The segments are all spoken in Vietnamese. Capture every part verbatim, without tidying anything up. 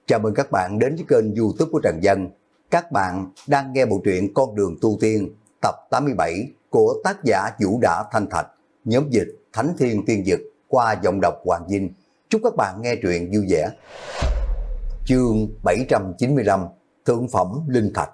Chào mừng các bạn đến với kênh YouTube của Trần Dân. Các bạn đang nghe bộ truyện Con đường tu tiên tập tám mươi bảy của tác giả Vũ Đã Thanh Thạch, nhóm dịch Thánh Thiên Tiên Dực qua giọng đọc Hoàng Vinh. Chúc các bạn nghe truyện vui vẻ. Chương bảy trăm chín mươi lăm, Thượng phẩm Linh Thạch.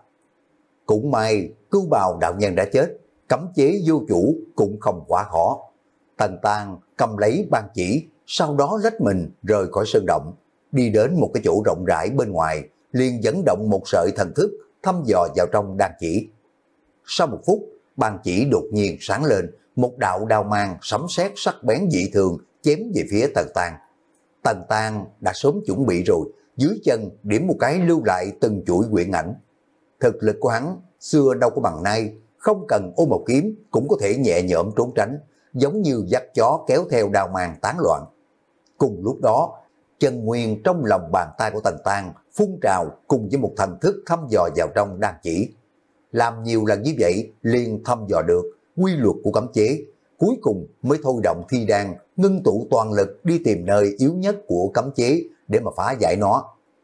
Cũng may Cưu Bào đạo nhân đã chết, cấm chế vô chủ cũng không quá khó. Tần Tang cầm lấy ban chỉ, sau đó lách mình rời khỏi sơn động, đi đến một cái chỗ rộng rãi bên ngoài, liền dẫn động một sợi thần thức thăm dò vào trong đan chỉ. Sau một phút, ban chỉ đột nhiên sáng lên, một đạo đao mang sấm sét sắc bén dị thường chém về phía Tần Tang. Tần Tang đã sớm chuẩn bị rồi, dưới chân điểm một cái lưu lại từng chuỗi quyển ảnh. Thực lực của hắn xưa đâu có bằng nay, không cần ôm một kiếm cũng có thể nhẹ nhõm trốn tránh, giống như dắt chó kéo theo đao mang tán loạn. Cùng lúc đó, chân nguyên trong lòng bàn tay của Tần Tang phun trào cùng với một thần thức thăm dò vào trong đan chỉ. Làm nhiều lần như vậy liền thăm dò được quy luật của cấm chế, cuối cùng mới thôi động thi đan, ngưng tụ toàn lực đi tìm nơi yếu nhất của cấm chế để mà phá giải nó.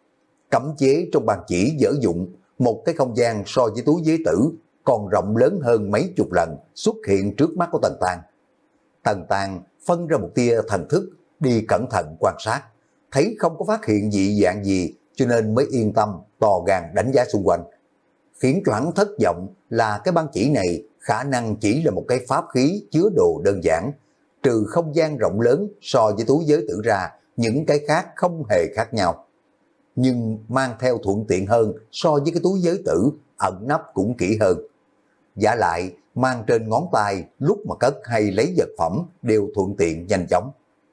Cấm chế trong bàn chỉ dở dụng, một cái không gian so với túi giới tử còn rộng lớn hơn mấy chục lần xuất hiện trước mắt của Tần Tang. Tần Tang phân ra một tia thần thức, đi cẩn thận quan sát, thấy không có phát hiện dị dạng gì cho nên mới yên tâm tò gan đánh giá xung quanh. Khiến cho hắn thất vọng là cái băng chỉ này khả năng chỉ là một cái pháp khí chứa đồ đơn giản, trừ không gian rộng lớn so với túi giới tử ra, những cái khác không hề khác nhau. Nhưng mang theo thuận tiện hơn so với cái túi giới tử, ẩn nắp cũng kỹ hơn. Giả lại mang trên ngón tay, lúc mà cất hay lấy vật phẩm đều thuận tiện nhanh chóng.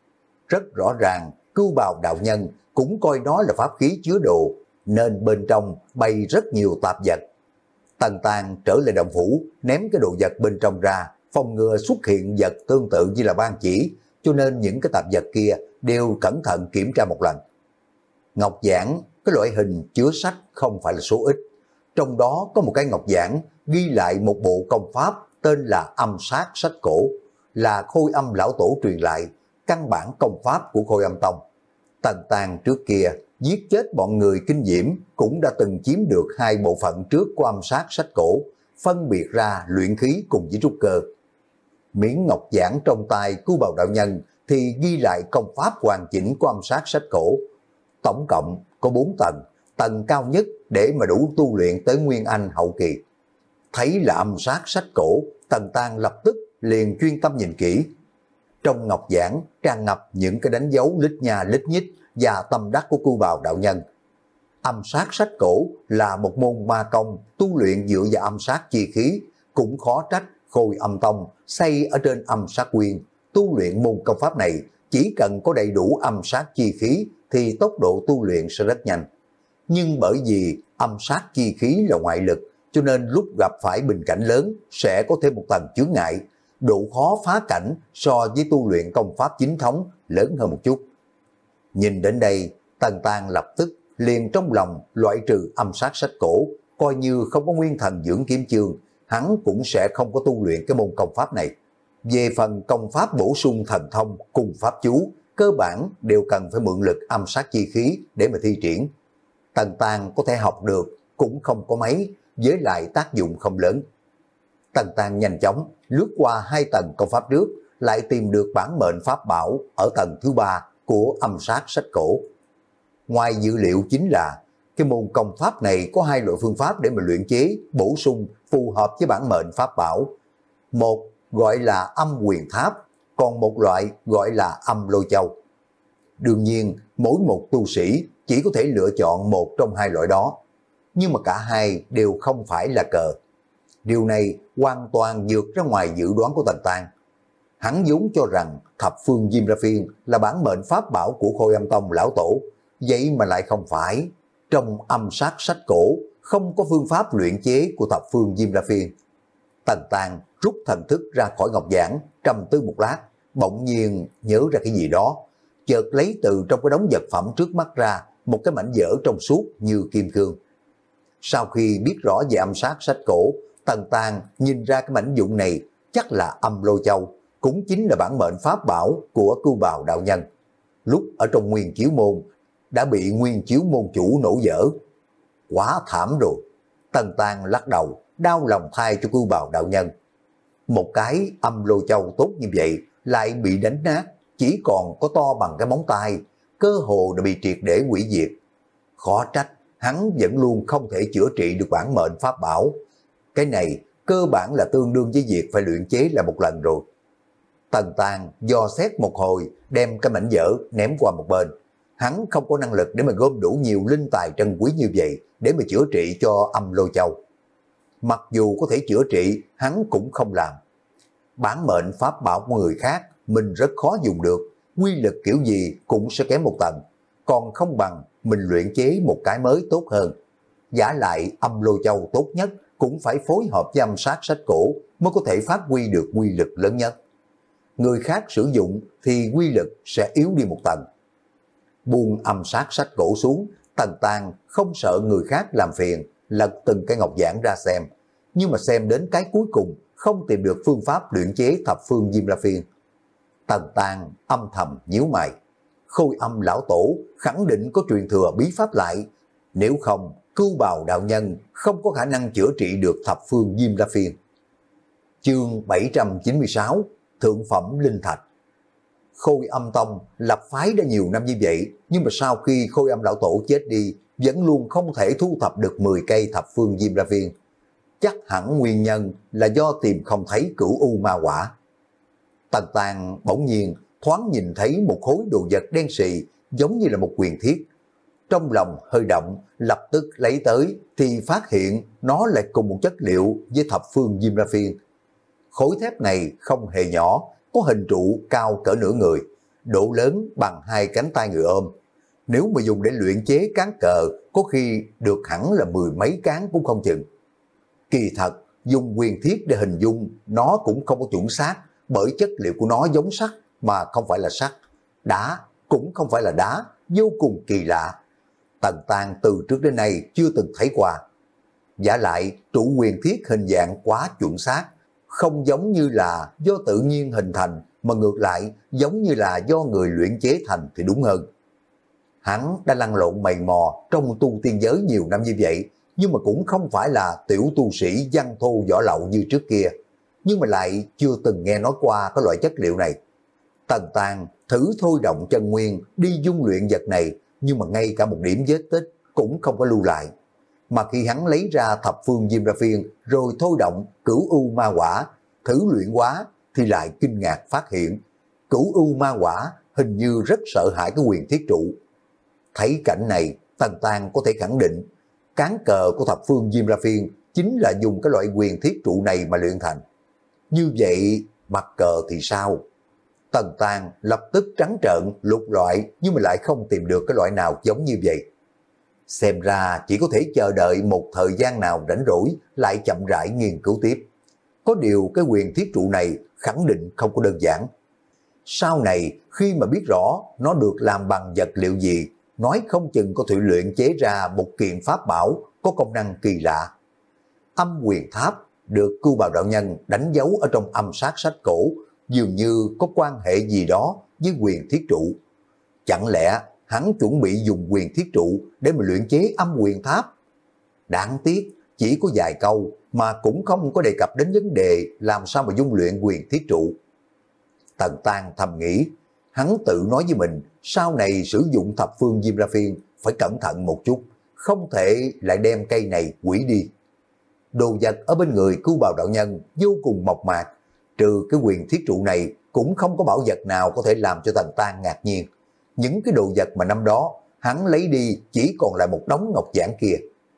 Rất rõ ràng Cưu Bào đạo nhân cũng coi nó là pháp khí chứa đồ, nên bên trong bày rất nhiều tạp vật. Tần Tang trở lại động phủ, ném cái đồ vật bên trong ra, phòng ngừa xuất hiện vật tương tự như là ban chỉ, cho nên những cái tạp vật kia đều cẩn thận kiểm tra một lần. Ngọc giản, cái loại hình chứa sách không phải là số ít. Trong đó có một cái ngọc giản ghi lại một bộ công pháp tên là Âm Sát Sách Cổ, là Khôi Âm lão tổ truyền lại, căn bản công pháp của Khôi Âm Tông. Tần Tang trước kia giết chết bọn người kinh diễm cũng đã từng chiếm được hai bộ phận trước của Âm Sát Sách Cổ, phân biệt ra luyện khí cùng với trúc cơ. Miếng ngọc giản trong tay Cưu Bào đạo nhân thì ghi lại công pháp hoàn chỉnh của Âm Sát Sách Cổ. Tổng cộng có bốn tầng, tầng cao nhất để mà đủ tu luyện tới Nguyên Anh hậu kỳ. Thấy là Âm Sát Sách Cổ, Tần Tang lập tức liền chuyên tâm nhìn kỹ. Trong ngọc giản tràn ngập những cái đánh dấu lít nha lít nhít và tâm đắc của Cưu Bào đạo nhân. Âm Sát Sách Cổ là một môn ma công tu luyện dựa vào âm sát chi khí, cũng khó trách Khôi Âm Tông xây ở trên âm sát quyên. Tu luyện môn công pháp này chỉ cần có đầy đủ âm sát chi khí thì tốc độ tu luyện sẽ rất nhanh. Nhưng bởi vì âm sát chi khí là ngoại lực, cho nên lúc gặp phải bình cảnh lớn sẽ có thêm một tầng chướng ngại, độ khó phá cảnh so với tu luyện công pháp chính thống lớn hơn một chút. Nhìn đến đây, Tần Tang lập tức liền trong lòng loại trừ Âm Sát Sách Cổ, coi như không có nguyên thần dưỡng kiếm chương, hắn cũng sẽ không có tu luyện cái môn công pháp này. Về phần công pháp bổ sung thần thông cùng pháp chú, cơ bản đều cần phải mượn lực âm sát chi khí để mà thi triển. Tần Tang có thể học được cũng không có mấy, với lại tác dụng không lớn. Tần Tang nhanh chóng lướt qua hai tầng công pháp trước, lại tìm được bản mệnh pháp bảo ở tầng thứ ba của Âm Sát Sách Cổ. Ngoài dữ liệu chính là cái môn công pháp này có hai loại phương pháp để mà luyện chế bổ sung phù hợp với bản mệnh pháp bảo. Một gọi là Âm Quyền Tháp, còn một loại gọi là Âm Lôi Châu. Đương nhiên mỗi một tu sĩ chỉ có thể lựa chọn một trong hai loại đó, nhưng mà cả hai đều không phải là cờ. Điều này hoàn toàn vượt ra ngoài dự đoán của Tần Tang. Hắn vốn cho rằng Thập Phương Diêm La Phiên là bản mệnh pháp bảo của Khôi Âm Tông lão tổ, vậy mà lại không phải. Trong Âm Sát Sách Cổ không có phương pháp luyện chế của Thập Phương Diêm La Phiên. Tần Tang rút thần thức ra khỏi ngọc giản, trầm tư một lát, bỗng nhiên nhớ ra cái gì đó, chợt lấy từ trong cái đống vật phẩm trước mắt ra một cái mảnh vỡ trong suốt như kim cương. Sau khi biết rõ về Âm Sát Sách Cổ, Tần Tang nhìn ra cái mảnh vụn này chắc là Âm Lôi Châu, cũng chính là bản mệnh pháp bảo của Cưu Bào đạo nhân. Lúc ở trong Nguyên Chiếu Môn, đã bị Nguyên Chiếu môn chủ nổ dở. Quá thảm rồi. Tần Tang lắc đầu, đau lòng thay cho Cưu Bào đạo nhân. Một cái âm lôi châu tốt như vậy lại bị đánh nát, chỉ còn có to bằng cái móng tay, cơ hồ đã bị triệt để hủy diệt. Khó trách hắn vẫn luôn không thể chữa trị được bản mệnh pháp bảo. Cái này cơ bản là tương đương với việc phải luyện chế lại một lần rồi. Tần Tang dò xét một hồi, đem cái mảnh vỡ ném qua một bên. Hắn không có năng lực để mà gom đủ nhiều linh tài trân quý như vậy để mà chữa trị cho âm lôi châu. Mặc dù có thể chữa trị, hắn cũng không làm. Bản mệnh pháp bảo của người khác mình rất khó dùng được, quy lực kiểu gì cũng sẽ kém một tầng, còn không bằng mình luyện chế một cái mới tốt hơn. Giả lại âm lôi châu tốt nhất cũng phải phối hợp với âm sát sách cổ mới có thể phát huy được quy lực lớn nhất. Người khác sử dụng thì quy lực sẽ yếu đi một tầng. Buông âm sát sách cổ xuống, Tần Tang không sợ người khác làm phiền, lật từng cái ngọc giản ra xem, nhưng mà xem đến cái cuối cùng không tìm được phương pháp luyện chế thập phương Diêm La Phiên. Tần Tang âm thầm nhíu mày, Khôi Âm lão tổ khẳng định có truyền thừa bí pháp lại, nếu không Cưu Bào đạo nhân không có khả năng chữa trị được thập phương Diêm La Phiên. Chương bảy trăm chín mươi sáu, Thượng phẩm linh thạch. Khôi Âm tông lập phái đã nhiều năm như vậy, nhưng mà sau khi Khôi Âm lão tổ chết đi, vẫn luôn không thể thu thập được mười cây thập phương Diêm La Phiên. Chắc hẳn nguyên nhân là do tìm không thấy Cửu U Ma Quả. Tần Tang bỗng nhiên thoáng nhìn thấy một khối đồ vật đen xì giống như là một quyền thiết. Trong lòng hơi động, lập tức lấy tới thì phát hiện nó lại cùng một chất liệu với thập phương Diêm La Phiên. Khối thép này không hề nhỏ, có hình trụ cao cỡ nửa người, độ lớn bằng hai cánh tay người ôm. Nếu mà dùng để luyện chế cán cờ, có khi được hẳn là mười mấy cán cũng không chừng. Kỳ thật, dùng quyền thiết để hình dung nó cũng không có chuẩn xác, bởi chất liệu của nó giống sắt mà không phải là sắt, đá cũng không phải là đá, vô cùng kỳ lạ. Tần Tang từ trước đến nay chưa từng thấy qua. Giả lại trụ quyền thiết hình dạng quá chuẩn xác, không giống như là do tự nhiên hình thành, mà ngược lại giống như là do người luyện chế thành thì đúng hơn. Hắn đã lăn lộn mày mò trong tu tiên giới nhiều năm như vậy, nhưng mà cũng không phải là tiểu tu sĩ văn thô võ lậu như trước kia, nhưng mà lại chưa từng nghe nói qua cái loại chất liệu này. Tần Tang thử thôi động chân nguyên đi dung luyện vật này, nhưng mà ngay cả một điểm vết tích cũng không có lưu lại. Mà khi hắn lấy ra thập phương Diêm La Phiên rồi thôi động Cửu U Ma Quả thử luyện hóa, thì lại kinh ngạc phát hiện Cửu U Ma Quả hình như rất sợ hãi cái quyền thiết trụ. Thấy cảnh này, Tần Tang có thể khẳng định cán cờ của thập phương Diêm La Phiên chính là dùng cái loại quyền thiết trụ này mà luyện thành. Như vậy mặt cờ thì sao? Tần Tang lập tức trắng trợn lục loại, nhưng mà lại không tìm được cái loại nào giống như vậy. Xem ra chỉ có thể chờ đợi một thời gian nào rảnh rỗi lại chậm rãi nghiên cứu tiếp. Có điều cái quyền thiết trụ này khẳng định không có đơn giản. Sau này khi mà biết rõ nó được làm bằng vật liệu gì, nói không chừng có thể luyện chế ra một kiện pháp bảo có công năng kỳ lạ. Âm quyền tháp được Cưu Bào đạo nhân đánh dấu ở trong âm sát sách cổ, dường như có quan hệ gì đó với quyền thiết trụ. Chẳng lẽ hắn chuẩn bị dùng quyền thiết trụ để mà luyện chế âm quyền tháp? Đáng tiếc chỉ có vài câu mà cũng không có đề cập đến vấn đề làm sao mà dung luyện quyền thiết trụ. Tần Tang thầm nghĩ, hắn tự nói với mình sau này sử dụng thập phương Diêm La Phiên phải cẩn thận một chút, không thể lại đem cây này hủy đi. Đồ vật ở bên người Cưu Bào đạo nhân vô cùng mộc mạc, trừ cái quyền thiết trụ này cũng không có bảo vật nào có thể làm cho Tần Tang ngạc nhiên. Những cái đồ vật mà năm đó hắn lấy đi chỉ còn lại một đống ngọc giản kia.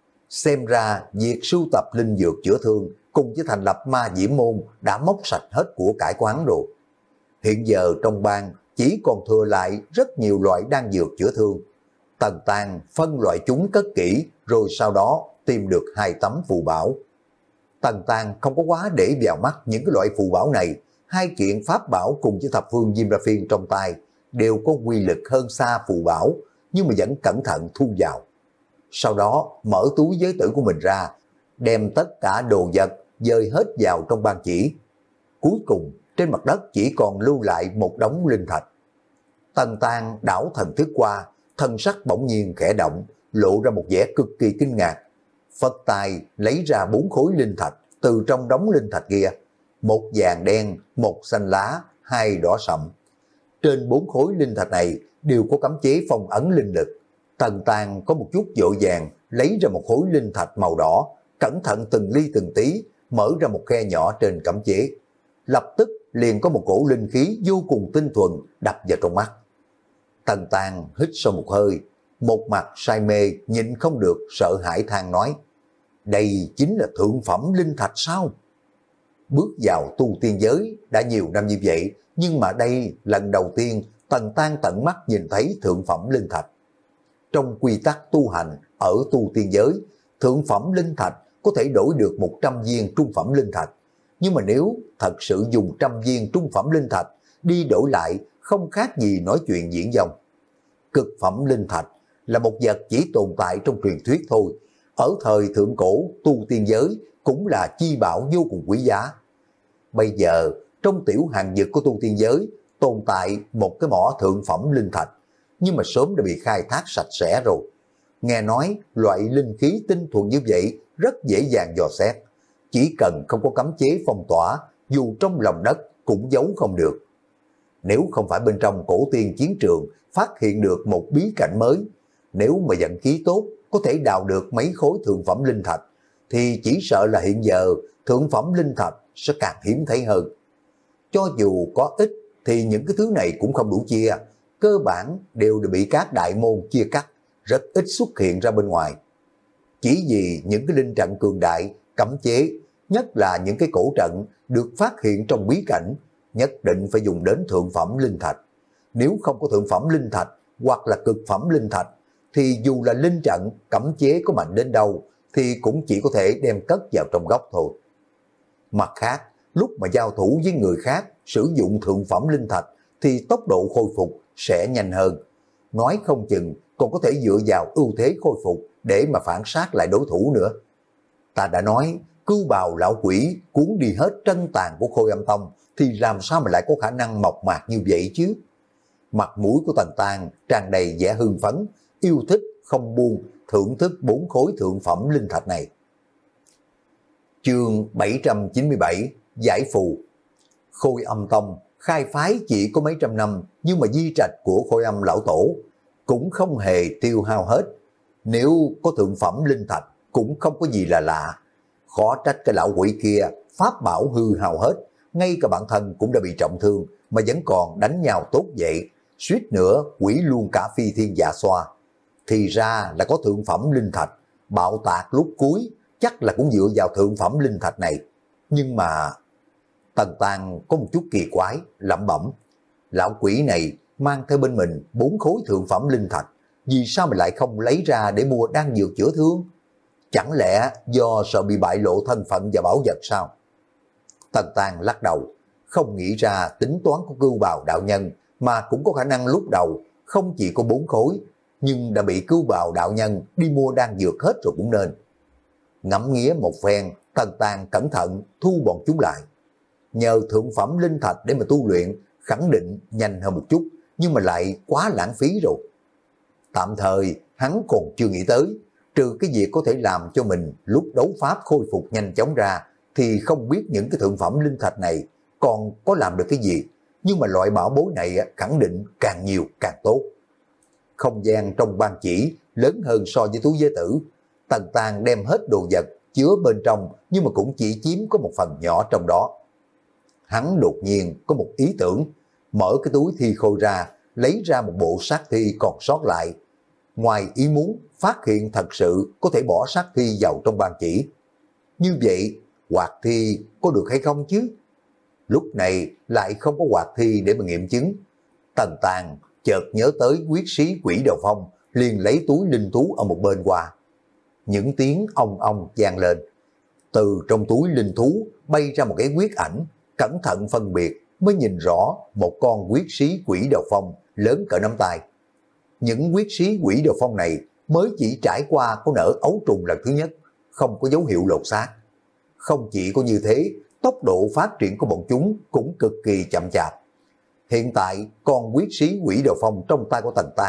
Xem ra việc sưu tập linh dược chữa thương cùng với thành lập ma diễm môn đã móc sạch hết của cải của hắn rồi. Hiện giờ trong bang chỉ còn thừa lại rất nhiều loại đan dược chữa thương. Tần Tang phân loại chúng cất kỹ, rồi sau đó tìm được hai tấm phù bảo. Tần Tang không có quá để vào mắt những cái loại phù bảo này. Hai kiện pháp bảo cùng với thập phương Diêm La Phiên trong tay đều có quy lực hơn xa phù bảo, nhưng mà vẫn cẩn thận thu vào. Sau đó mở túi giới tử của mình ra, đem tất cả đồ vật dời hết vào trong ban chỉ. Cuối cùng trên mặt đất chỉ còn lưu lại một đống linh thạch. Tần Tang đảo thần thức qua, thân sắc bỗng nhiên khẽ động, lộ ra một vẻ cực kỳ kinh ngạc. Phất tay lấy ra bốn khối linh thạch từ trong đống linh thạch kia, một vàng đen, một xanh lá, hai đỏ sậm. Trên bốn khối linh thạch này đều có cấm chế phong ấn linh lực. Tần Tàng có một chút vội vàng lấy ra một khối linh thạch màu đỏ, cẩn thận từng ly từng tí mở ra một khe nhỏ trên cấm chế. Lập tức liền có một cổ linh khí vô cùng tinh thuần đập vào trong mắt. Tần Tàng hít sâu một hơi, một mặt say mê nhịn không được sợ hãi than nói: đây chính là thượng phẩm linh thạch sao? Bước vào tu tiên giới đã nhiều năm như vậy, nhưng mà đây lần đầu tiên Tần Tàng tận mắt nhìn thấy thượng phẩm linh thạch. Trong quy tắc tu hành ở tu tiên giới, thượng phẩm linh thạch có thể đổi được một trăm viên trung phẩm linh thạch. Nhưng mà nếu thật sự dùng trăm viên trung phẩm linh thạch đi đổi lại, không khác gì nói chuyện diễn dông. Cực phẩm linh thạch là một vật chỉ tồn tại trong truyền thuyết thôi. Ở thời thượng cổ tu tiên giới cũng là chi bảo vô cùng quý giá. Bây giờ trong tiểu hàng vực của tu tiên giới tồn tại một cái mỏ thượng phẩm linh thạch, nhưng mà sớm đã bị khai thác sạch sẽ rồi. Nghe nói loại linh khí tinh thuần như vậy rất dễ dàng dò xét, chỉ cần không có cấm chế phong tỏa, dù trong lòng đất cũng giấu không được. Nếu không phải bên trong cổ tiên chiến trường phát hiện được một bí cảnh mới, nếu mà vận khí tốt có thể đào được mấy khối thượng phẩm linh thạch, thì chỉ sợ là hiện giờ thượng phẩm linh thạch sẽ càng hiếm thấy hơn. Cho dù có ít thì những cái thứ này cũng không đủ chia, cơ bản đều đã bị các đại môn chia cắt, rất ít xuất hiện ra bên ngoài. Chỉ vì những cái linh trận cường đại, cấm chế, nhất là những cái cổ trận được phát hiện trong bí cảnh, nhất định phải dùng đến thượng phẩm linh thạch. Nếu không có thượng phẩm linh thạch hoặc là cực phẩm linh thạch, thì dù là linh trận, cấm chế có mạnh đến đâu, thì cũng chỉ có thể đem cất vào trong góc thôi. Mặt khác, lúc mà giao thủ với người khác sử dụng thượng phẩm linh thạch, thì tốc độ khôi phục sẽ nhanh hơn. Nói không chừng còn có thể dựa vào ưu thế khôi phục để mà phản sát lại đối thủ nữa. Ta đã nói, cưu bào lão quỷ cuốn đi hết trân tàn của Khôi Âm Tông, thì làm sao mà lại có khả năng mộc mạc như vậy chứ? Mặt mũi của Tần Tàng tràn đầy vẻ hưng phấn, yêu thích không buông thưởng thức bốn khối thượng phẩm linh thạch này. Chương bảy trăm chín mươi bảy Giải phù. Khôi Âm Tông khai phái chỉ có mấy trăm năm, nhưng mà di trạch của Khôi Âm lão tổ cũng không hề tiêu hao hết. Nếu có thượng phẩm linh thạch cũng không có gì là lạ. Khó trách cái lão quỷ kia pháp bảo hư hao hết, ngay cả bản thân cũng đã bị trọng thương mà vẫn còn đánh nhau tốt vậy, suýt nữa quỷ luôn cả phi thiên dạ xoa. Thì ra là có thượng phẩm linh thạch, bạo tạc lúc cuối chắc là cũng dựa vào thượng phẩm linh thạch này. Nhưng mà Tần Tàng có một chút kỳ quái, lẩm bẩm: lão quỷ này mang theo bên mình bốn khối thượng phẩm linh thạch, vì sao mà lại không lấy ra để mua đan dược chữa thương? Chẳng lẽ do sợ bị bại lộ thân phận và bảo vật sao? Tần Tàng lắc đầu, không nghĩ ra tính toán của Cưu Bào đạo nhân, mà cũng có khả năng lúc đầu không chỉ có bốn khối, nhưng đã bị Cưu Bào đạo nhân đi mua đan dược hết rồi cũng nên. Ngẫm nghĩa một phen, Tần Tàng cẩn thận thu bọn chúng lại. Nhờ thượng phẩm linh thạch để mà tu luyện khẳng định nhanh hơn một chút, nhưng mà lại quá lãng phí rồi. Tạm thời hắn còn chưa nghĩ tới, trừ cái việc có thể làm cho mình lúc đấu pháp khôi phục nhanh chóng ra, thì không biết những cái thượng phẩm linh thạch này còn có làm được cái gì. Nhưng mà loại bảo bối này khẳng định càng nhiều càng tốt. Không gian trong ban chỉ lớn hơn so với túi giới tử. Tần Tàng đem hết đồ vật chứa bên trong, nhưng mà cũng chỉ chiếm có một phần nhỏ trong đó. Hắn đột nhiên có một ý tưởng, mở cái túi thi khôi ra, lấy ra một bộ xác thi còn sót lại. Ngoài ý muốn phát hiện thật sự có thể bỏ xác thi vào trong ban chỉ. Như vậy hoạt thi có được hay không chứ? Lúc này lại không có hoạt thi để mà nghiệm chứng. Tần Tàng chợt nhớ tới quyết sĩ Quỷ Đầu Phong, liền lấy túi linh thú ở một bên qua. Những tiếng ong ong vang lên. Từ trong túi linh thú bay ra một cái quyết ảnh, cẩn thận phân biệt mới nhìn rõ một con quyết sĩ Quỷ Đầu Phong lớn cỡ nắm tay. Những quyết sĩ Quỷ Đầu Phong này mới chỉ trải qua có nở ấu trùng lần thứ nhất, không có dấu hiệu lột xác. Không chỉ có như thế, tốc độ phát triển của bọn chúng cũng cực kỳ chậm chạp. Hiện tại con quyết sĩ Quỷ Đầu Phong trong tay của Tần Tàng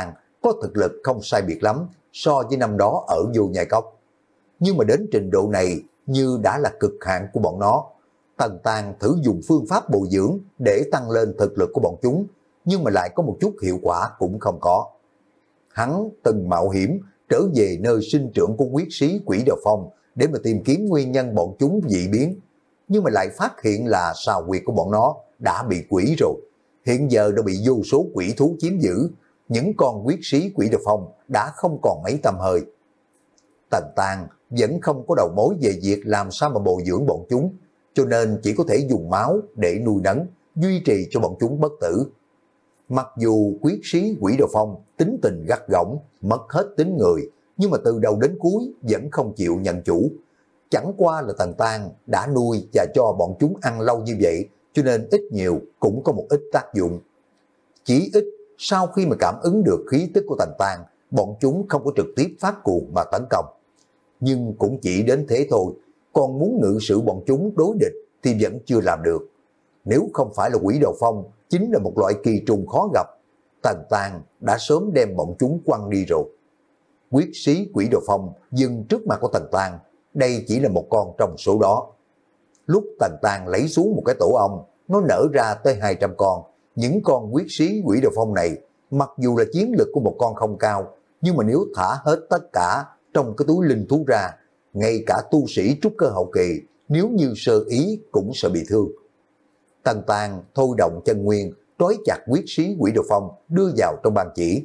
có thực lực không sai biệt lắm so với năm đó ở Vô Nhai Cốc. Nhưng mà đến trình độ này như đã là cực hạn của bọn nó. Tần Tàng thử dùng phương pháp bồi dưỡng để tăng lên thực lực của bọn chúng, nhưng mà lại có một chút hiệu quả cũng không có. Hắn từng mạo hiểm trở về nơi sinh trưởng của quyết sĩ Quỷ Đào Phong để mà tìm kiếm nguyên nhân bọn chúng dị biến, nhưng mà lại phát hiện là sao huyệt của bọn nó đã bị quỷ rồi. Hiện giờ đã bị vô số quỷ thú chiếm giữ, những con quyết sĩ Quỷ Đào Phong đã không còn mấy tăm hơi. Tần Tàng vẫn không có đầu mối về việc làm sao mà bồi dưỡng bọn chúng, cho nên chỉ có thể dùng máu để nuôi nấng, duy trì cho bọn chúng bất tử. Mặc dù quyết sĩ Quỷ Đào Phong tính tình gắt gỏng, mất hết tính người, nhưng mà từ đầu đến cuối vẫn không chịu nhận chủ. Chẳng qua là Tần Tàng đã nuôi và cho bọn chúng ăn lâu như vậy, cho nên ít nhiều cũng có một ít tác dụng. Chỉ ít sau khi mà cảm ứng được khí tức của Tần Tàng, bọn chúng không có trực tiếp phát cuồng mà tấn công. Nhưng cũng chỉ đến thế thôi, còn muốn ngự sử bọn chúng đối địch thì vẫn chưa làm được. Nếu không phải là Quỷ Đào Phong chính là một loại kỳ trùng khó gặp, Tần Tàng đã sớm đem bọn chúng quăng đi rồi. Quyết sĩ Quỷ Đào Phong dừng trước mặt của Tần Tàng, đây chỉ là một con trong số đó. Lúc Tần Tàng lấy xuống một cái tổ ong, nó nở ra tới hai trăm con. Những con quyết sĩ Quỷ Đào Phong này, mặc dù là chiến lực của một con không cao, nhưng mà nếu thả hết tất cả trong cái túi linh thú ra, ngay cả tu sĩ trúc cơ hậu kỳ, nếu như sơ ý cũng sẽ bị thương. Tần Tàng thôi động chân nguyên, trói chặt quyết sĩ Quỷ Đào Phong, đưa vào trong bàn chỉ.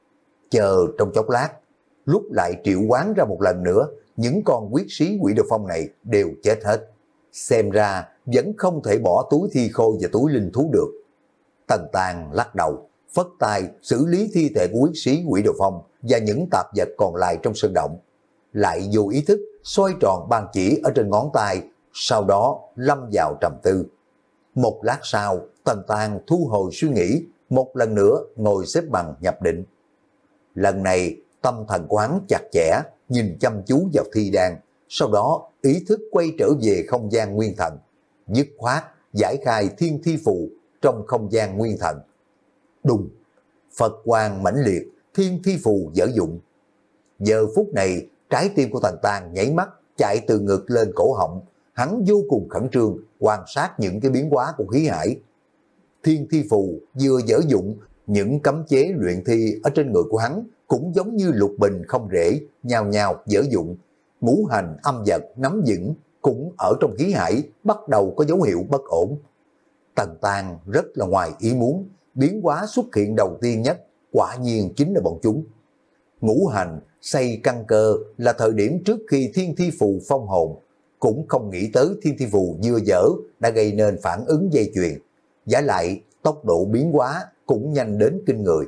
Chờ trong chốc lát, lúc lại triệu hoán ra một lần nữa, những con quyết sĩ Quỷ Đào Phong này đều chết hết. Xem ra vẫn không thể bỏ túi thi khôi và túi linh thú được. Tần Tàng lắc đầu, phất tay xử lý thi thể của quyết sĩ Quỷ Đào Phong và những tạp vật còn lại trong sơn động. Lại vô ý thức xoay tròn bàn chỉ ở trên ngón tay, sau đó lâm vào trầm tư. Một lát sau, Tần Tàng thu hồi suy nghĩ, một lần nữa ngồi xếp bằng nhập định. Lần này tâm thần của hắn chặt chẽ, nhìn chăm chú vào thi đan, sau đó ý thức quay trở về không gian nguyên thần, dứt khoát giải khai thiên thi phù trong không gian nguyên thần. Đùng, Phật quang mãnh liệt, thiên thi phù dở dụng. Giờ phút này, trái tim của Tần Tàng nhảy mắt chạy từ ngực lên cổ họng, hắn vô cùng khẩn trương quan sát những cái biến hóa của khí hải. Thiên thi phù vừa dở dụng, những cấm chế luyện thi ở trên người của hắn cũng giống như lục bình không rễ, nhào nhào dở dụng. Ngũ hành âm vật nắm vững cũng ở trong khí hải bắt đầu có dấu hiệu bất ổn. Tần Tàng rất là ngoài ý muốn, biến hóa xuất hiện đầu tiên nhất quả nhiên chính là bọn chúng. Ngũ hành xây căn cơ là thời điểm trước khi thiên thi phù phong hồn, cũng không nghĩ tới thiên thi phù vừa dở đã gây nên phản ứng dây chuyền, giả lại tốc độ biến hóa cũng nhanh đến kinh người.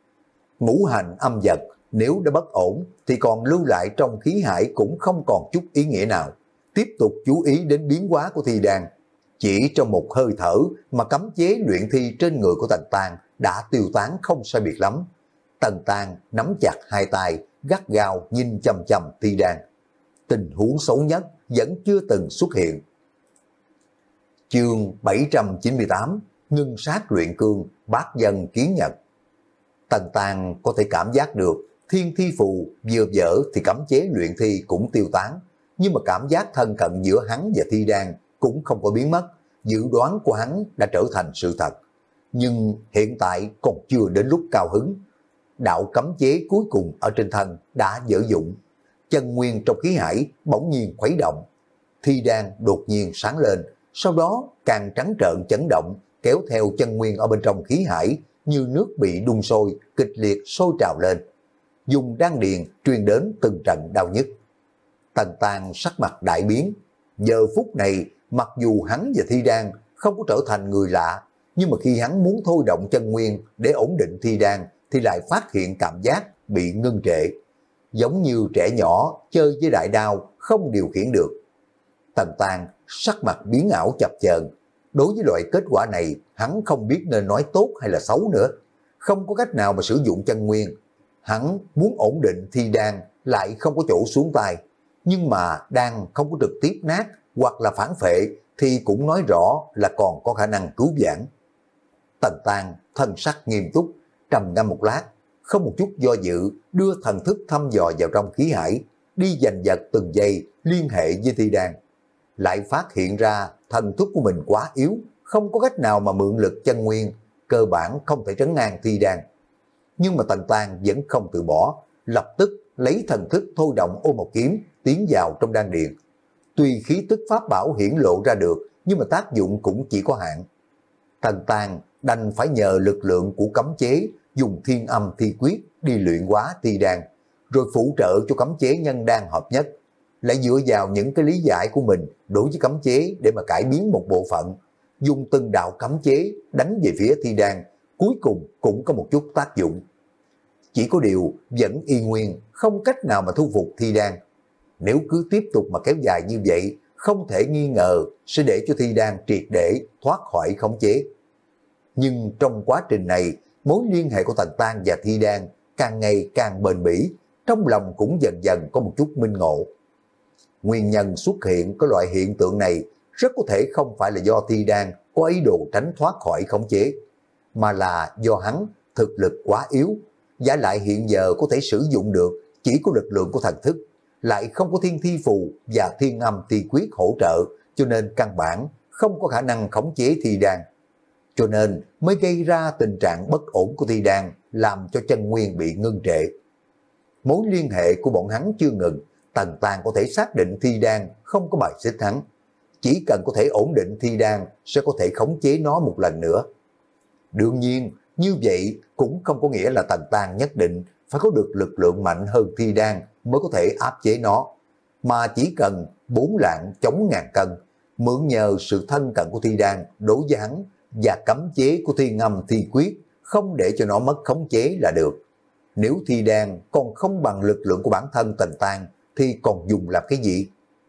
Ngũ hành âm vật nếu đã bất ổn thì còn lưu lại trong khí hải cũng không còn chút ý nghĩa nào. Tiếp tục chú ý đến biến hóa của thi đan. Chỉ trong một hơi thở mà cấm chế luyện thi trên người của Tần Tàng đã tiêu tán không sai biệt lắm. Tần Tàng nắm chặt hai tay, gắt gao nhìn chằm chằm thi đan. Tình huống xấu nhất vẫn chưa từng xuất hiện. Chương bảy trăm chín mươi tám, ngưng sát luyện cương, bát dân kiến nhật. Tần Tàng có thể cảm giác được thiên thi phù vừa dở thì cấm chế luyện thi cũng tiêu tán, nhưng mà cảm giác thân cận giữa hắn và thi đan cũng không có biến mất. Dự đoán của hắn đã trở thành sự thật, nhưng hiện tại còn chưa đến lúc cao hứng. Đạo cấm chế cuối cùng ở trên thân đã dở dụng, chân nguyên trong khí hải bỗng nhiên khuấy động. Thi đan đột nhiên sáng lên, sau đó càng trắng trợn chấn động, kéo theo chân nguyên ở bên trong khí hải như nước bị đun sôi, kịch liệt sôi trào lên. Dùng đan điền truyền đến từng trận đau nhức. Tần Tàng sắc mặt đại biến. Giờ phút này, mặc dù hắn và thi đan không có trở thành người lạ, nhưng mà khi hắn muốn thôi động chân nguyên để ổn định thi đan thì lại phát hiện cảm giác bị ngưng trệ, giống như trẻ nhỏ chơi với đại đao không điều khiển được. Tần Tàng sắc mặt biến ảo chập chờn. Đối với loại kết quả này, hắn không biết nên nói tốt hay là xấu nữa. Không có cách nào mà sử dụng chân nguyên. Hắn muốn ổn định thi đan lại không có chỗ xuống tay. Nhưng mà đan không có trực tiếp nát hoặc là phản phệ thì cũng nói rõ là còn có khả năng cứu vãn. Tần Tàng thân sắc nghiêm túc, trầm ngâm một lát, không một chút do dự đưa thần thức thăm dò vào trong khí hải, đi giành giật từng giây liên hệ với Thi Đan. Lại phát hiện ra thần thức của mình quá yếu, không có cách nào mà mượn lực chân nguyên, cơ bản không thể trấn ngang Thi Đan. Nhưng mà Tần Tang vẫn không từ bỏ, lập tức lấy thần thức thôi động Ô Mộc Kiếm tiến vào trong đan điền. Tuy khí tức pháp bảo hiển lộ ra được, nhưng mà tác dụng cũng chỉ có hạn. Tần Tang đành phải nhờ lực lượng của cấm chế dùng thiên âm thi quyết đi luyện hóa Thi Đan, rồi phụ trợ cho cấm chế nhân đan hợp nhất, lại dựa vào những cái lý giải của mình đối với cấm chế để mà cải biến một bộ phận, dùng từng đạo cấm chế đánh về phía Thi Đan, cuối cùng cũng có một chút tác dụng. Chỉ có điều vẫn y nguyên, không cách nào mà thu phục Thi Đan. Nếu cứ tiếp tục mà kéo dài như vậy, không thể nghi ngờ sẽ để cho Thi Đan triệt để thoát khỏi khống chế. Nhưng trong quá trình này, mối liên hệ của Tần Tang và Thi Đan càng ngày càng bền bỉ, trong lòng cũng dần dần có một chút minh ngộ. Nguyên nhân xuất hiện có loại hiện tượng này rất có thể không phải là do Thi Đan có ý đồ tránh thoát khỏi khống chế, mà là do hắn thực lực quá yếu, giả lại hiện giờ có thể sử dụng được chỉ có lực lượng của thần thức, lại không có thiên thi phù và thiên âm thi quyết hỗ trợ, cho nên căn bản không có khả năng khống chế Thi Đan. Cho nên mới gây ra tình trạng bất ổn của Thi Đan, làm cho chân nguyên bị ngưng trệ. Mối liên hệ của bọn hắn chưa ngừng, Tần Tang có thể xác định Thi Đan không có bài xích hắn. Chỉ cần có thể ổn định Thi Đan sẽ có thể khống chế nó một lần nữa. Đương nhiên, như vậy cũng không có nghĩa là Tần Tang nhất định phải có được lực lượng mạnh hơn Thi Đan mới có thể áp chế nó, mà chỉ cần bốn lạng chống ngàn cân, mượn nhờ sự thân cận của Thi Đan đối với hắn và cấm chế của Thiên Âm Thi Quyết, không để cho nó mất khống chế là được. Nếu Thi Đan còn không bằng lực lượng của bản thân Tần Tang thì còn dùng làm cái gì?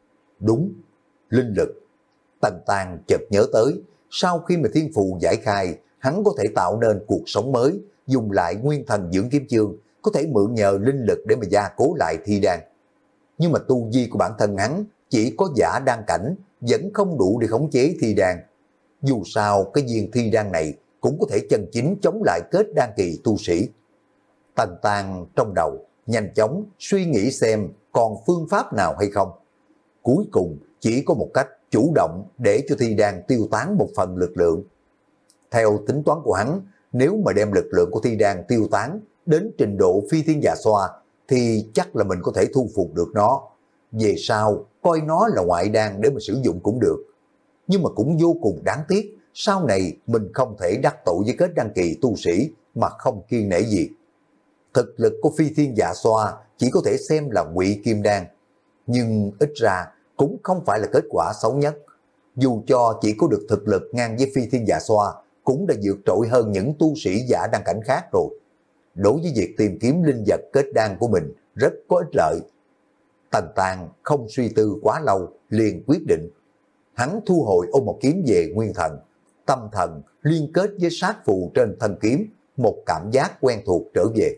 Đúng, linh lực. Tần Tang chợt nhớ tới, sau khi mà thiên phù giải khai, hắn có thể tạo nên cuộc sống mới, dùng lại nguyên thần dưỡng kiếm chương, có thể mượn nhờ linh lực để mà gia cố lại Thi Đan. Nhưng mà tu vi của bản thân hắn chỉ có giả đan cảnh, vẫn không đủ để khống chế Thi Đan. Dù sao cái viên Thi Đan này cũng có thể chân chính chống lại kết đan kỳ tu sĩ. Tần Tang trong đầu nhanh chóng suy nghĩ xem còn phương pháp nào hay không. Cuối cùng chỉ có một cách, chủ động để cho Thi Đan tiêu tán một phần lực lượng. Theo tính toán của hắn, nếu mà đem lực lượng của Thi Đan tiêu tán đến trình độ phi thiên dạ xoa, thì chắc là mình có thể thu phục được nó. Về sau, coi nó là ngoại đan để mà sử dụng cũng được. Nhưng mà cũng vô cùng đáng tiếc, sau này mình không thể đắc tội với kết đan kỳ tu sĩ mà không kiêng nể gì. Thực lực của phi thiên dạ xoa chỉ có thể xem là ngụy kim đan, nhưng ít ra cũng không phải là kết quả xấu nhất. Dù cho chỉ có được thực lực ngang với phi thiên dạ xoa, cũng đã vượt trội hơn những tu sĩ giả đan cảnh khác rồi. Đối với việc tìm kiếm linh vật kết đan của mình rất có ích lợi. Tần Tang không suy tư quá lâu, liền quyết định. Hắn thu hồi Ô Mộc Kiếm về nguyên thần, tâm thần liên kết với sát phù trên thân kiếm, một cảm giác quen thuộc trở về.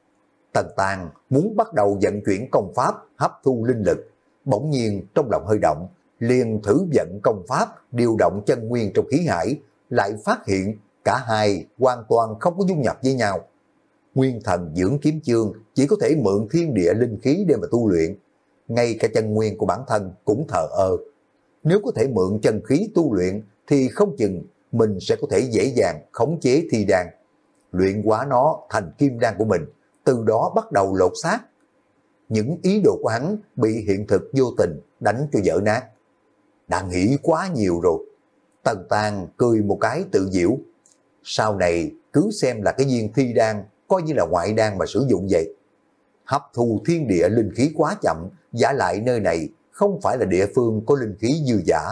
Tần Tang muốn bắt đầu vận chuyển công pháp hấp thu linh lực, bỗng nhiên trong lòng hơi động, liền thử vận công pháp điều động chân nguyên trong khí hải, lại phát hiện cả hai hoàn toàn không có dung nhập với nhau. Nguyên thần dưỡng kiếm chương chỉ có thể mượn thiên địa linh khí để mà tu luyện, ngay cả chân nguyên của bản thân cũng thờ ơ. Nếu có thể mượn chân khí tu luyện thì không chừng mình sẽ có thể dễ dàng khống chế Thi Đan, luyện hóa nó thành kim đan của mình, từ đó bắt đầu lột xác. Những ý đồ của hắn bị hiện thực vô tình đánh cho vỡ nát. Đã nghĩ quá nhiều rồi. Tần Tang cười một cái tự giễu. Sau này cứ xem là cái viên Thi Đan coi như là ngoại đan mà sử dụng vậy. Hấp thu thiên địa linh khí quá chậm, giả lại nơi này không phải là địa phương có linh khí dư giả.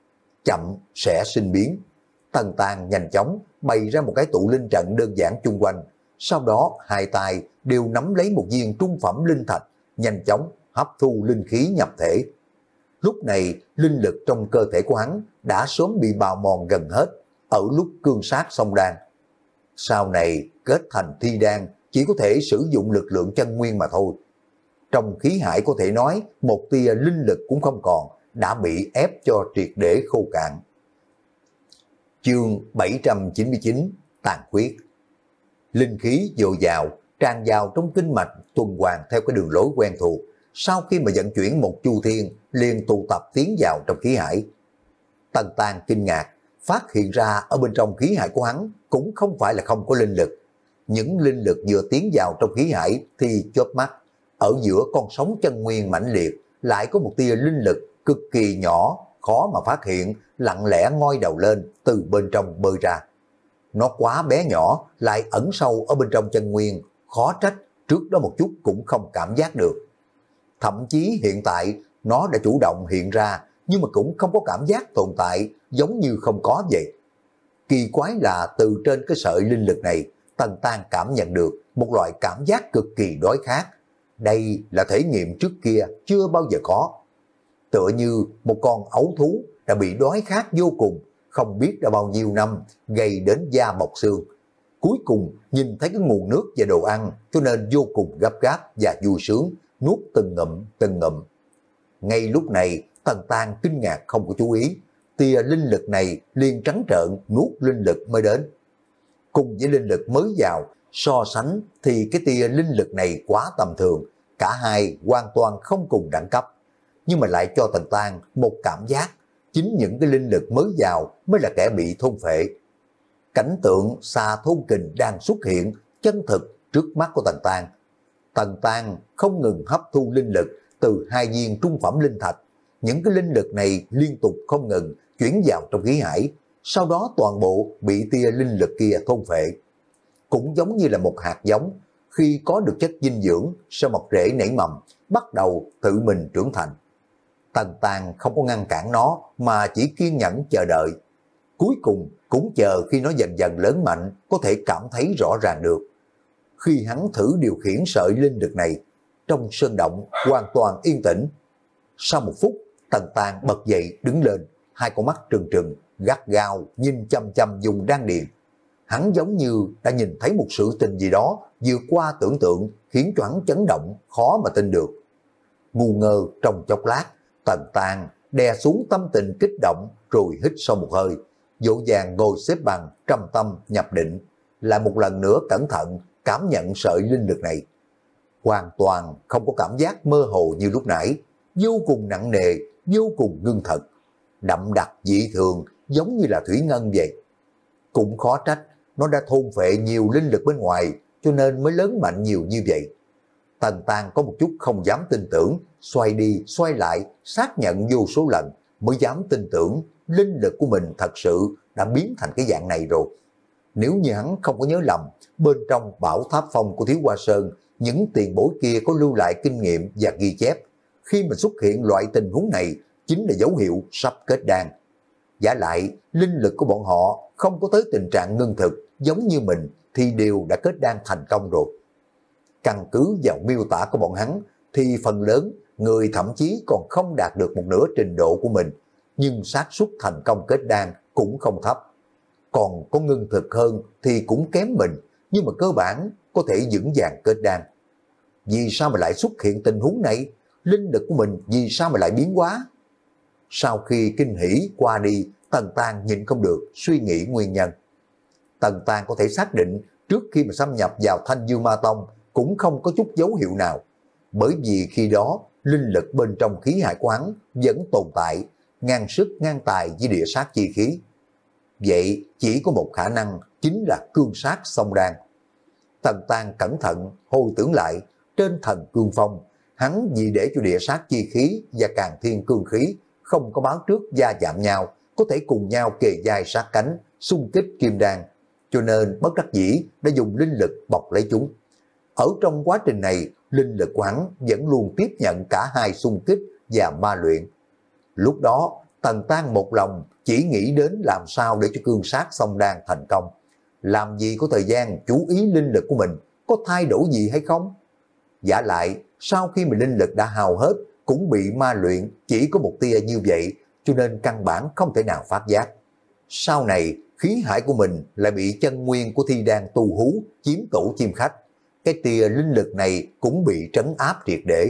Chậm sẽ sinh biến. Tần Tang nhanh chóng bày ra một cái tụ linh trận đơn giản chung quanh, sau đó hai tay đều nắm lấy một viên trung phẩm linh thạch, nhanh chóng hấp thu linh khí nhập thể. Lúc này linh lực trong cơ thể của hắn đã sớm bị bào mòn gần hết ở lúc cương sát song đan. Sau này kết thành Thi Đan chỉ có thể sử dụng lực lượng chân nguyên mà thôi. Trong khí hải có thể nói một tia linh lực cũng không còn, đã bị ép cho triệt để khô cạn. Chương bảy trăm chín mươi chín Tàn Khuyết. Linh khí dồi dào, tràn vào trong kinh mạch tuần hoàn theo cái đường lối quen thuộc. Sau khi mà vận chuyển một chu thiên, liền tụ tập tiến vào trong khí hải. Tần Tang kinh ngạc, phát hiện ra ở bên trong khí hải của hắn cũng không phải là không có linh lực. Những linh lực vừa tiến vào trong khí hải thì chớp mắt, ở giữa con sóng chân nguyên mãnh liệt lại có một tia linh lực cực kỳ nhỏ, khó mà phát hiện, lặng lẽ ngoi đầu lên từ bên trong bơi ra. Nó quá bé nhỏ, lại ẩn sâu ở bên trong chân nguyên, khó trách trước đó một chút cũng không cảm giác được. Thậm chí hiện tại nó đã chủ động hiện ra, nhưng mà cũng không có cảm giác tồn tại, giống như không có vậy. Kỳ quái là từ trên cái sợi linh lực này, Tần Tang cảm nhận được một loại cảm giác cực kỳ đói khát. Đây là thể nghiệm trước kia chưa bao giờ có. Tựa như một con ấu thú đã bị đói khát vô cùng, không biết đã bao nhiêu năm, gây đến da bọc xương. Cuối cùng nhìn thấy cái nguồn nước và đồ ăn, cho nên vô cùng gấp gáp và vui sướng, nuốt từng ngụm từng ngụm. Ngay lúc này, Tần Tang kinh ngạc không có chú ý, tia linh lực này liền trắng trợn nuốt linh lực mới đến. Cùng với linh lực mới vào, so sánh thì cái tia linh lực này quá tầm thường, cả hai hoàn toàn không cùng đẳng cấp. Nhưng mà lại cho Tần Tang một cảm giác, chính những cái linh lực mới vào mới là kẻ bị thôn phệ. Cảnh tượng xà thôn kình đang xuất hiện chân thực trước mắt của Tần Tang. Tần Tang không ngừng hấp thu linh lực từ hai viên trung phẩm linh thạch. Những cái linh lực này liên tục không ngừng chuyển vào trong khí hải, sau đó toàn bộ bị tia linh lực kia thôn phệ. Cũng giống như là một hạt giống, khi có được chất dinh dưỡng sẽ mọc rễ nảy mầm, bắt đầu tự mình trưởng thành. Tần Tang không có ngăn cản nó mà chỉ kiên nhẫn chờ đợi. Cuối cùng cũng chờ khi nó dần dần lớn mạnh, có thể cảm thấy rõ ràng được. Khi hắn thử điều khiển sợi linh lực này, trong sơn động hoàn toàn yên tĩnh. Sau một phút, Tần Tang bật dậy đứng lên, hai con mắt trừng trừng, gắt gao nhìn chăm chăm dùng đan điền. Hắn giống như đã nhìn thấy một sự tình gì đó vượt qua tưởng tượng, khiến cho hắn chấn động, khó mà tin được. Ngu ngơ trong chốc lát, Tần Tang đè xuống tâm tình kích động rồi hít sâu một hơi, dỗ dàng ngồi xếp bằng, trầm tâm nhập định, lại một lần nữa cẩn thận cảm nhận sợi linh lực này. Hoàn toàn không có cảm giác mơ hồ như lúc nãy, vô cùng nặng nề, vô cùng ngưng thật, đậm đặc dị thường, giống như là thủy ngân vậy. Cũng khó trách, nó đã thôn phệ nhiều linh lực bên ngoài, cho nên mới lớn mạnh nhiều như vậy. Tần Tang có một chút không dám tin tưởng, xoay đi xoay lại, xác nhận vô số lần, mới dám tin tưởng linh lực của mình thật sự đã biến thành cái dạng này rồi. Nếu như hắn không có nhớ lầm, bên trong bảo tháp phong của Thiếu Hoa Sơn, những tiền bối kia có lưu lại kinh nghiệm và ghi chép. Khi mà xuất hiện loại tình huống này, chính là dấu hiệu sắp kết đan. Giả lại, linh lực của bọn họ không có tới tình trạng ngưng thực, giống như mình, thì đều đã kết đan thành công rồi. Căn cứ vào miêu tả của bọn hắn, thì phần lớn người thậm chí còn không đạt được một nửa trình độ của mình, nhưng xác suất thành công kết đan cũng không thấp. Còn có ngưng thực hơn thì cũng kém mình, nhưng mà cơ bản có thể vững vàng kết đan. Vì sao mà lại xuất hiện tình huống này? Linh lực của mình vì sao mà lại biến hóa? Sau khi kinh hỉ qua đi, Tần Tang nhìn không được, suy nghĩ nguyên nhân. Tần Tang có thể xác định trước khi mà xâm nhập vào Thanh Dương Ma Tông cũng không có chút dấu hiệu nào. Bởi vì khi đó, linh lực bên trong khí hải của hắn vẫn tồn tại, ngang sức ngang tài với địa sát chi khí. Vậy chỉ có một khả năng, chính là cương sát song đan. Tần Tang cẩn thận hồi tưởng lại, trên thần cương phong, hắn vì để cho địa sát chi khí và càn thiên cương khí không có báo trước gia chạm nhau, có thể cùng nhau kề vai sát cánh, xung kích kim đan, cho nên bất đắc dĩ đã dùng linh lực bọc lấy chúng. Ở trong quá trình này, linh lực của hắn vẫn luôn tiếp nhận cả hai xung kích và ma luyện. Lúc đó, Tần Tang một lòng chỉ nghĩ đến làm sao để cho cương sát song đan thành công. Làm gì có thời gian chú ý linh lực của mình có thay đổi gì hay không? Giả lại, sau khi mà linh lực đã hao hết, cũng bị ma luyện chỉ có một tia như vậy, cho nên căn bản không thể nào phát giác. Sau này, khí hải của mình lại bị chân nguyên của thi đan tu hú chiếm tổ chim khách. Cái tia linh lực này cũng bị trấn áp triệt để.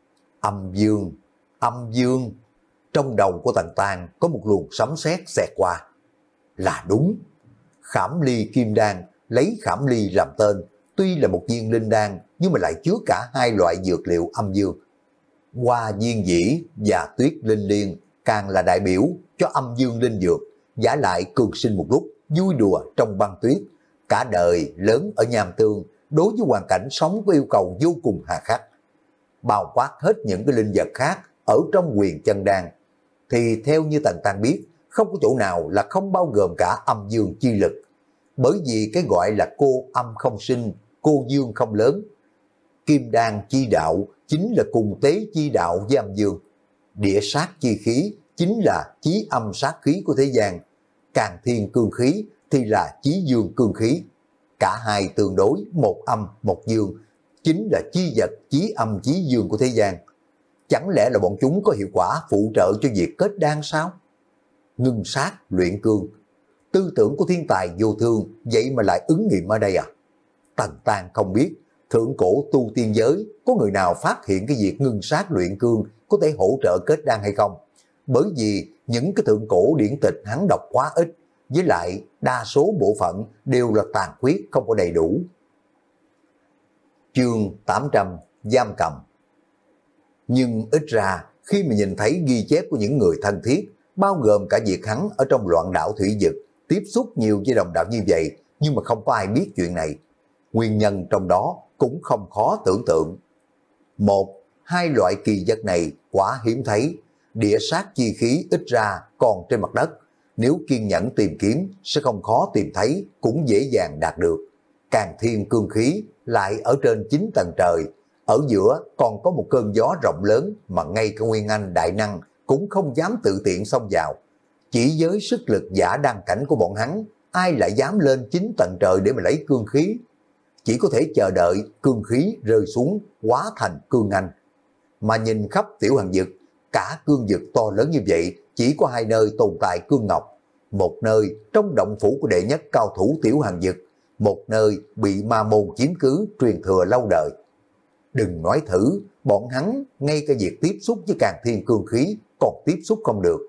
Âm dương, âm dương. Trong đầu của Tần Tang có một luồng sấm sét xẹt qua. Là đúng. Khảm ly kim đan, lấy khảm ly làm tên, tuy là một viên linh đan nhưng mà lại chứa cả hai loại dược liệu âm dương. Hoa viên dĩ và tuyết linh liên càng là đại biểu cho âm dương linh dược, giả lại cường sinh một lúc, vui đùa trong băng tuyết. Cả đời lớn ở Nham Tương, đối với hoàn cảnh sống có yêu cầu vô cùng hà khắc. Bao quát hết những cái linh vật khác ở trong Huyền Chân Đan, thì theo như Tần Tăng biết, không có chỗ nào là không bao gồm cả âm dương chi lực. Bởi vì cái gọi là cô âm không sinh, cô dương không lớn. Kim đan chi đạo chính là cùng tế chi đạo với âm dương. Địa sát chi khí chính là chí âm sát khí của thế gian. Càn thiên cương khí thì là chí dương cương khí. Cả hai tương đối, một âm một dương, chính là chi vật chí âm chí dương của thế gian. Chẳng lẽ là bọn chúng có hiệu quả phụ trợ cho việc kết đan sao? Ngưng sát luyện cương, tư tưởng của thiên tài vô thương, vậy mà lại ứng nghiệm ở đây à? Tần Tăng không biết thượng cổ tu tiên giới có người nào phát hiện cái việc ngưng sát luyện cương có thể hỗ trợ kết đan hay không, bởi vì những cái thượng cổ điển tịch hắn đọc quá ít, với lại đa số bộ phận đều là tàn khuyết, không có đầy đủ. Chương tám trăm giam cầm. Nhưng ít ra khi mà nhìn thấy ghi chép của những người thân thiết, bao gồm cả việc hắn ở trong loạn đảo thủy vực tiếp xúc nhiều với đồng đạo như vậy, nhưng mà không có ai biết chuyện này. Nguyên nhân trong đó cũng không khó tưởng tượng. Một, hai loại kỳ vật này quá hiếm thấy, địa sát chi khí ít ra còn trên mặt đất, nếu kiên nhẫn tìm kiếm sẽ không khó tìm thấy, cũng dễ dàng đạt được. Càn thiên cương khí lại ở trên chín tầng trời, ở giữa còn có một cơn gió rộng lớn mà ngay cả Nguyên Anh đại năng cũng không dám tự tiện xông vào. Chỉ với sức lực giả đăng cảnh của bọn hắn, ai lại dám lên chín tầng trời để mà lấy cương khí? Chỉ có thể chờ đợi cương khí rơi xuống hóa thành cương anh. Mà nhìn khắp tiểu hằng vực, cả cương vực to lớn như vậy, chỉ có hai nơi tồn tại cương ngọc. Một nơi trong động phủ của đệ nhất cao thủ tiểu hằng vực, một nơi bị ma môn chiếm cứ truyền thừa lâu đời. Đừng nói thử, bọn hắn ngay cả việc tiếp xúc với càn thiên cương khí còn tiếp xúc không được.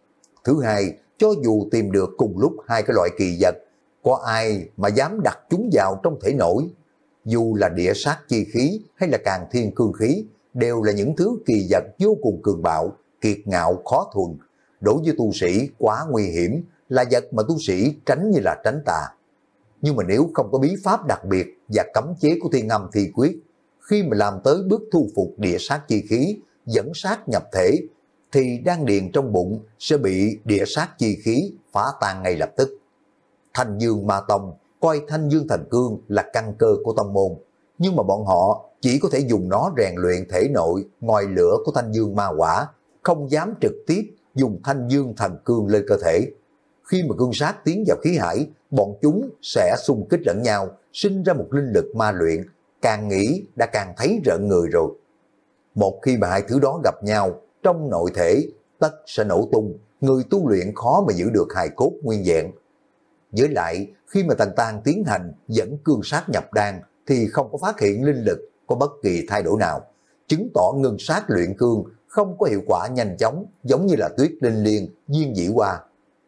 Thứ hai, cho dù tìm được cùng lúc hai cái loại kỳ vật, có ai mà dám đặt chúng vào trong thể nổi? Dù là địa sát chi khí hay là càn thiên cương khí, đều là những thứ kỳ vật vô cùng cường bạo, kiệt ngạo khó thuần. Đối với tu sĩ quá nguy hiểm, là vật mà tu sĩ tránh như là tránh tà. Nhưng mà nếu không có bí pháp đặc biệt và cấm chế của thiên âm thi quyết, khi mà làm tới bước thu phục địa sát chi khí, dẫn sát nhập thể, thì đan điền trong bụng sẽ bị địa sát chi khí phá tan ngay lập tức. Thanh Dương Ma Tông coi Thanh Dương Thần Cương là căn cơ của tông môn, nhưng mà bọn họ chỉ có thể dùng nó rèn luyện thể nội ngòi lửa của Thanh Dương Ma Hỏa, không dám trực tiếp dùng Thanh Dương Thần Cương lên cơ thể. Khi mà cương sát tiến vào khí hải, bọn chúng sẽ xung kích lẫn nhau, sinh ra một linh lực ma luyện, càng nghĩ đã càng thấy rợn người rồi. Một khi mà hai thứ đó gặp nhau, trong nội thể tất sẽ nổ tung, người tu luyện khó mà giữ được hài cốt nguyên vẹn. Với lại, khi mà Tần Tăng tiến hành dẫn cương sát nhập đan thì không có phát hiện linh lực có bất kỳ thay đổi nào, chứng tỏ ngưng sát luyện cương không có hiệu quả nhanh chóng giống như là tuyết linh liên, viên dĩ hoa.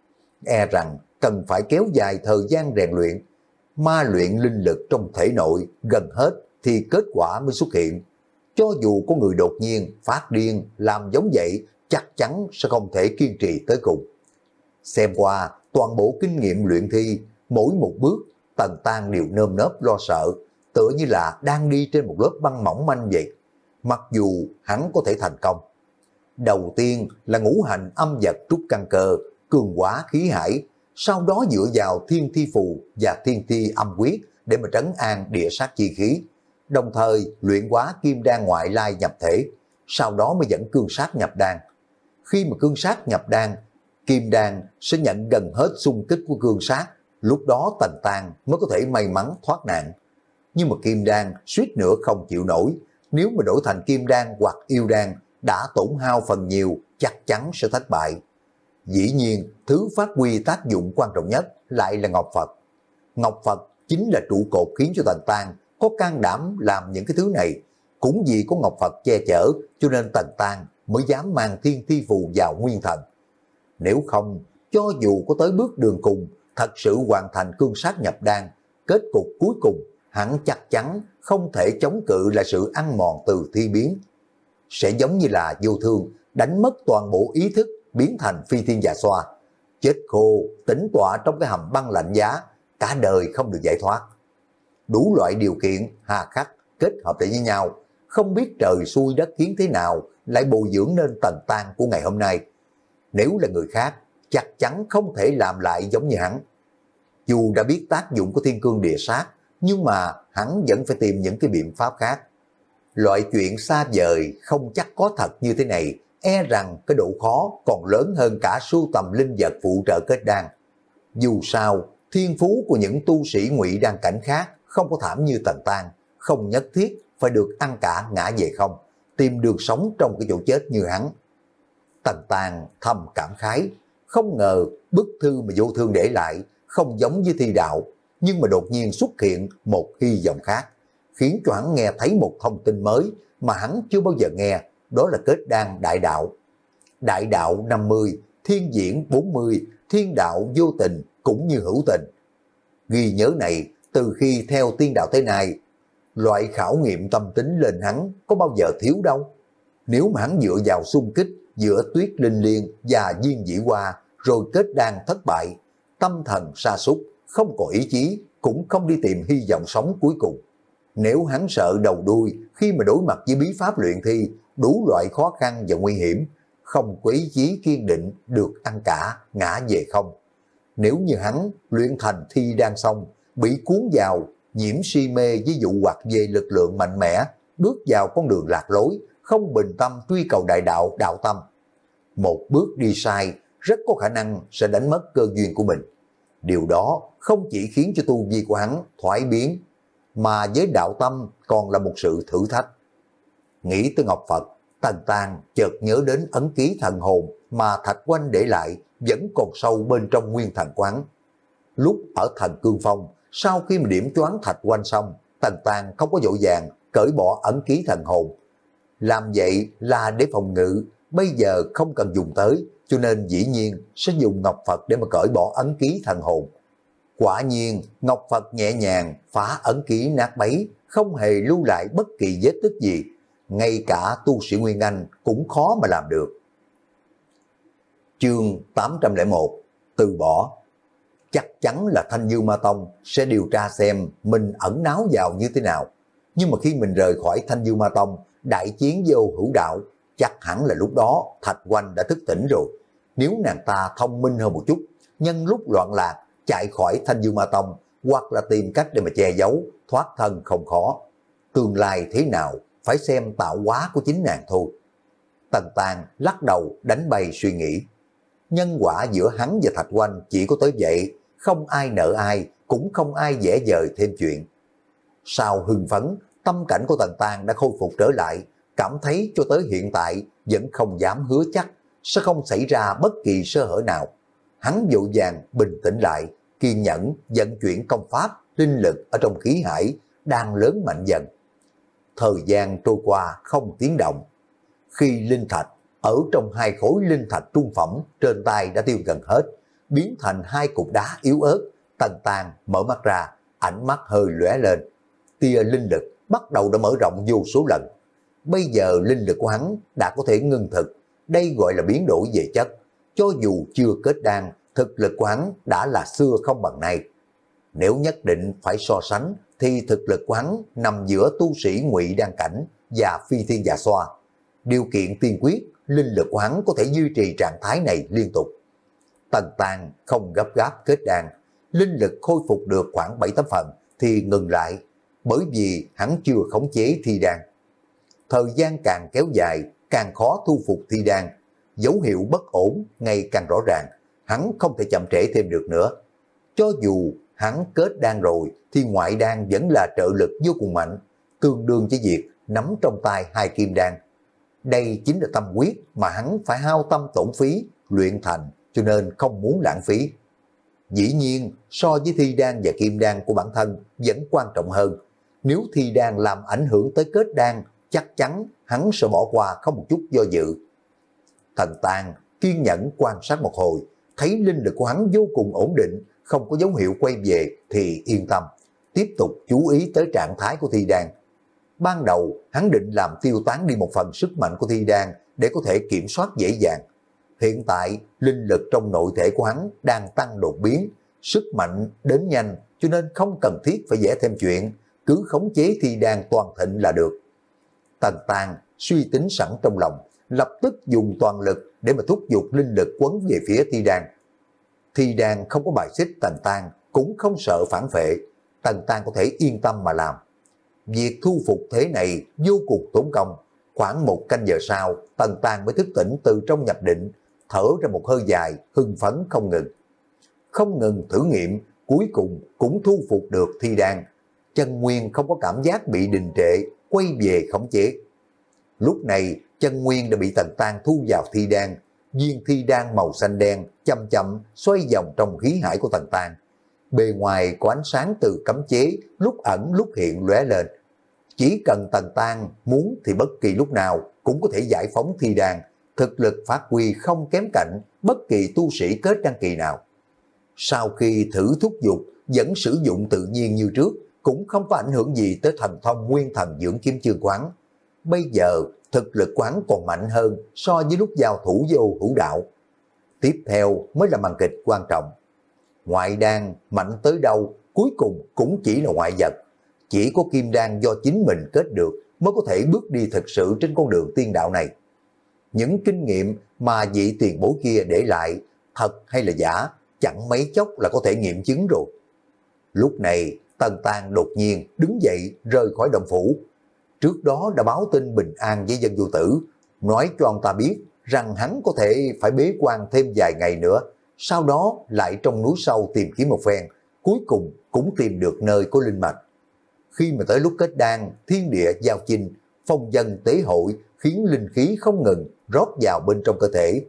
E rằng cần phải kéo dài thời gian rèn luyện, ma luyện linh lực trong thể nội gần hết thì kết quả mới xuất hiện. Cho dù có người đột nhiên phát điên làm giống vậy, chắc chắn sẽ không thể kiên trì tới cùng. Xem qua toàn bộ kinh nghiệm luyện thi, mỗi một bước Tần Tăng đều nơm nớp lo sợ, tựa như là đang đi trên một lớp băng mỏng manh vậy. Mặc dù hắn có thể thành công. Đầu tiên là ngũ hành âm vật trúc căn cơ, cường hóa khí hải, sau đó dựa vào thiên thi phù và thiên thi âm quyết để mà trấn an địa sát chi khí, đồng thời luyện hóa kim đan ngoại lai nhập thể, sau đó mới dẫn cương sát nhập đan. Khi mà cương sát nhập đan, kim đan sẽ nhận gần hết xung kích của cương sát, lúc đó Tần Tăng mới có thể may mắn thoát nạn. Nhưng mà kim đan suýt nữa không chịu nổi, nếu mà đổi thành kim đan hoặc yêu đan đã tổn hao phần nhiều, chắc chắn sẽ thất bại. Dĩ nhiên, thứ phát huy tác dụng quan trọng nhất lại là Ngọc Phật. Ngọc Phật chính là trụ cột khiến cho Tần Tăng có can đảm làm những cái thứ này. Cũng vì có Ngọc Phật che chở cho nên Tần Tăng mới dám mang thiên thi phù vào nguyên thần. Nếu không, cho dù có tới bước đường cùng, thật sự hoàn thành cương sát nhập đan, kết cục cuối cùng hắn chắc chắn không thể chống cự lại sự ăn mòn từ thi biến. Sẽ giống như là vô thương, đánh mất toàn bộ ý thức, biến thành phi thiên dạ xoa, chết khô, tĩnh tọa trong cái hầm băng lạnh giá, cả đời không được giải thoát. Đủ loại điều kiện hà khắc kết hợp lại với nhau, không biết trời xui đất khiến thế nào lại bồi dưỡng nên Tần Tang của ngày hôm nay. Nếu là người khác, chắc chắn không thể làm lại giống như hắn. Dù đã biết tác dụng của thiên cương địa sát, nhưng mà hắn vẫn phải tìm những cái biện pháp khác. Loại chuyện xa vời không chắc có thật như thế này, e rằng cái độ khó còn lớn hơn cả sưu tầm linh vật phụ trợ kết đan. Dù sao, thiên phú của những tu sĩ ngụy đan cảnh khác không có thảm như Tần Tang, không nhất thiết phải được ăn cả ngã về không, tìm đường sống trong cái chỗ chết như hắn. Tần Tang thầm cảm khái, không ngờ bức thư mà vô thương để lại không giống với thi đạo, nhưng mà đột nhiên xuất hiện một hy vọng khác, khiến cho hắn nghe thấy một thông tin mới mà hắn chưa bao giờ nghe, đó là kết đan đại đạo. Đại đạo năm mươi, thiên diễn bốn mươi, thiên đạo vô tình cũng như hữu tình. Ghi nhớ này từ khi theo tiên đạo tới nay, loại khảo nghiệm tâm tính lên hắn có bao giờ thiếu đâu. Nếu mà hắn dựa vào xung kích giữa Tuyết Linh Liên và Diên Dĩ Hoa rồi kết đan thất bại, tâm thần sa sút, không có ý chí, cũng không đi tìm hy vọng sống cuối cùng. Nếu hắn sợ đầu đuôi khi mà đối mặt với bí pháp luyện thi, đủ loại khó khăn và nguy hiểm, không có ý chí kiên định được ăn cả, ngã về không. Nếu như hắn luyện thành thi đan xong, bị cuốn vào, nhiễm si mê với dụ hoặc về lực lượng mạnh mẽ, bước vào con đường lạc lối, không bình tâm truy cầu đại đạo, đạo tâm. Một bước đi sai, rất có khả năng sẽ đánh mất cơ duyên của mình. Điều đó không chỉ khiến cho tu vi của hắn thoái biến, mà với đạo tâm còn là một sự thử thách. Nghĩ tới Ngọc Phật, Tần Tang chợt nhớ đến ấn ký thần hồn mà Thạch Oanh để lại vẫn còn sâu bên trong nguyên thần quán. Lúc ở Thần Cương Phong, sau khi mà điểm choáng Thạch Oanh xong, Tần Tang không có vội vàng cởi bỏ ấn ký thần hồn. Làm vậy là để phòng ngự, bây giờ không cần dùng tới, cho nên dĩ nhiên sẽ dùng Ngọc Phật để mà cởi bỏ ấn ký thần hồn. Quả nhiên, Ngọc Phật nhẹ nhàng phá ấn ký nát bấy, không hề lưu lại bất kỳ vết tích gì. Ngay cả tu sĩ Nguyên Anh cũng khó mà làm được. Chương tám trăm lẻ một, từ bỏ. Chắc chắn là Thanh Dương Ma Tông sẽ điều tra xem mình ẩn náu vào như thế nào. Nhưng mà khi mình rời khỏi Thanh Dương Ma Tông, đại chiến vô hữu đạo, chắc hẳn là lúc đó Thạch Oanh đã thức tỉnh rồi. Nếu nàng ta thông minh hơn một chút, nhân lúc loạn lạc, chạy khỏi Thanh Dương Ma Tông, hoặc là tìm cách để mà che giấu, thoát thân không khó. Tương lai thế nào, phải xem tạo hóa của chính nàng thôi. Tần Tang lắc đầu đánh bay suy nghĩ. Nhân quả giữa hắn và Thạch Oanh chỉ có tới vậy, không ai nợ ai, cũng không ai dễ dời thêm chuyện. Sau hưng phấn, tâm cảnh của Tần Tang đã khôi phục trở lại, cảm thấy cho tới hiện tại vẫn không dám hứa chắc sẽ không xảy ra bất kỳ sơ hở nào. Hắn vội vàng bình tĩnh lại, kiên nhẫn vận chuyển công pháp, linh lực ở trong khí hải đang lớn mạnh dần. Thời gian trôi qua không tiếng động. Khi linh thạch ở trong hai khối linh thạch trung phẩm trên tay đã tiêu gần hết, biến thành hai cục đá yếu ớt, Tần Tang mở mắt ra, ánh mắt hơi lóe lên. Tia linh lực bắt đầu đã mở rộng vô số lần. Bây giờ linh lực của hắn đã có thể ngưng thực, đây gọi là biến đổi về chất. Cho dù chưa kết đan, thực lực của hắn đã là xưa không bằng nay. Nếu nhất định phải so sánh, thì thực lực của hắn nằm giữa tu sĩ ngụy đan cảnh và phi thiên dạ xoa. Điều kiện tiên quyết, linh lực của hắn có thể duy trì trạng thái này liên tục. Tần Tang không gấp gáp kết đan, linh lực khôi phục được khoảng bảy tám phần thì ngừng lại, bởi vì hắn chưa khống chế thi đan. Thời gian càng kéo dài, càng khó thu phục thi đan, dấu hiệu bất ổn ngày càng rõ ràng, hắn không thể chậm trễ thêm được nữa. Cho dù hắn kết đan rồi, thì ngoại đan vẫn là trợ lực vô cùng mạnh, tương đương với việc nắm trong tay hai kim đan. Đây chính là tâm quyết mà hắn phải hao tâm tổn phí, luyện thành, cho nên không muốn lãng phí. Dĩ nhiên, so với thi đan và kim đan của bản thân vẫn quan trọng hơn. Nếu thi đan làm ảnh hưởng tới kết đan, chắc chắn hắn sẽ bỏ qua không một chút do dự. Tần Tang kiên nhẫn quan sát một hồi, thấy linh lực của hắn vô cùng ổn định, không có dấu hiệu quay về thì yên tâm. tiếp tục chú ý tới trạng thái của Thi Đan. Ban đầu hắn định làm tiêu tán đi một phần sức mạnh của Thi Đan để có thể kiểm soát dễ dàng. Hiện tại linh lực trong nội thể của hắn đang tăng đột biến, sức mạnh đến nhanh cho nên không cần thiết phải vẽ thêm chuyện, cứ khống chế Thi Đan toàn thịnh là được. Tần Tàng suy tính sẵn trong lòng, lập tức dùng toàn lực để mà thúc giục linh lực quấn về phía Thi Đan. Thi Đan không có bài xích Tần Tàng, cũng không sợ phản phệ, Tần Tàng có thể yên tâm mà làm. Việc thu phục thế này vô cùng tốn công. Khoảng một canh giờ sau, Tần Tàng mới thức tỉnh từ trong nhập định, thở ra một hơi dài, hưng phấn không ngừng. Không ngừng thử nghiệm, cuối cùng cũng thu phục được Thi Đan. Chân Nguyên không có cảm giác bị đình trệ, quay về khống chế. Lúc này, chân Nguyên đã bị Tần Tàng thu vào Thi Đan. Viên Thi Đan màu xanh đen chậm chậm xoay vòng trong khí hải của Tần Tàng. Bề ngoài có ánh sáng từ cấm chế, lúc ẩn lúc hiện lóe lên. Chỉ cần Tần Tàng muốn thì bất kỳ lúc nào cũng có thể giải phóng Thi Đan, thực lực phát huy không kém cạnh bất kỳ tu sĩ kết đăng kỳ nào. Sau khi thử thúc giục, vẫn sử dụng tự nhiên như trước, cũng không có ảnh hưởng gì tới thần thông nguyên thần dưỡng kiếm chương quán. Bây giờ, thực lực quán còn mạnh hơn so với lúc giao thủ với Ô Hữu Đạo. Tiếp theo mới là màn kịch quan trọng. Ngoại đan mạnh tới đâu, cuối cùng cũng chỉ là ngoại vật. Chỉ có kim đan do chính mình kết được mới có thể bước đi thực sự trên con đường tiên đạo này. Những kinh nghiệm mà vị tiền bối kia để lại, thật hay là giả, chẳng mấy chốc là có thể nghiệm chứng rồi. Lúc này, Tần Tàng đột nhiên đứng dậy rời khỏi động phủ. Trước đó đã báo tin bình an với dân vô tử, nói cho ông ta biết rằng hắn có thể phải bế quan thêm vài ngày nữa, sau đó lại trong núi sâu tìm kiếm một phen, cuối cùng cũng tìm được nơi có linh mạch. Khi mà tới lúc kết đan, thiên địa giao chinh, phong dân tế hội khiến linh khí không ngừng rót vào bên trong cơ thể.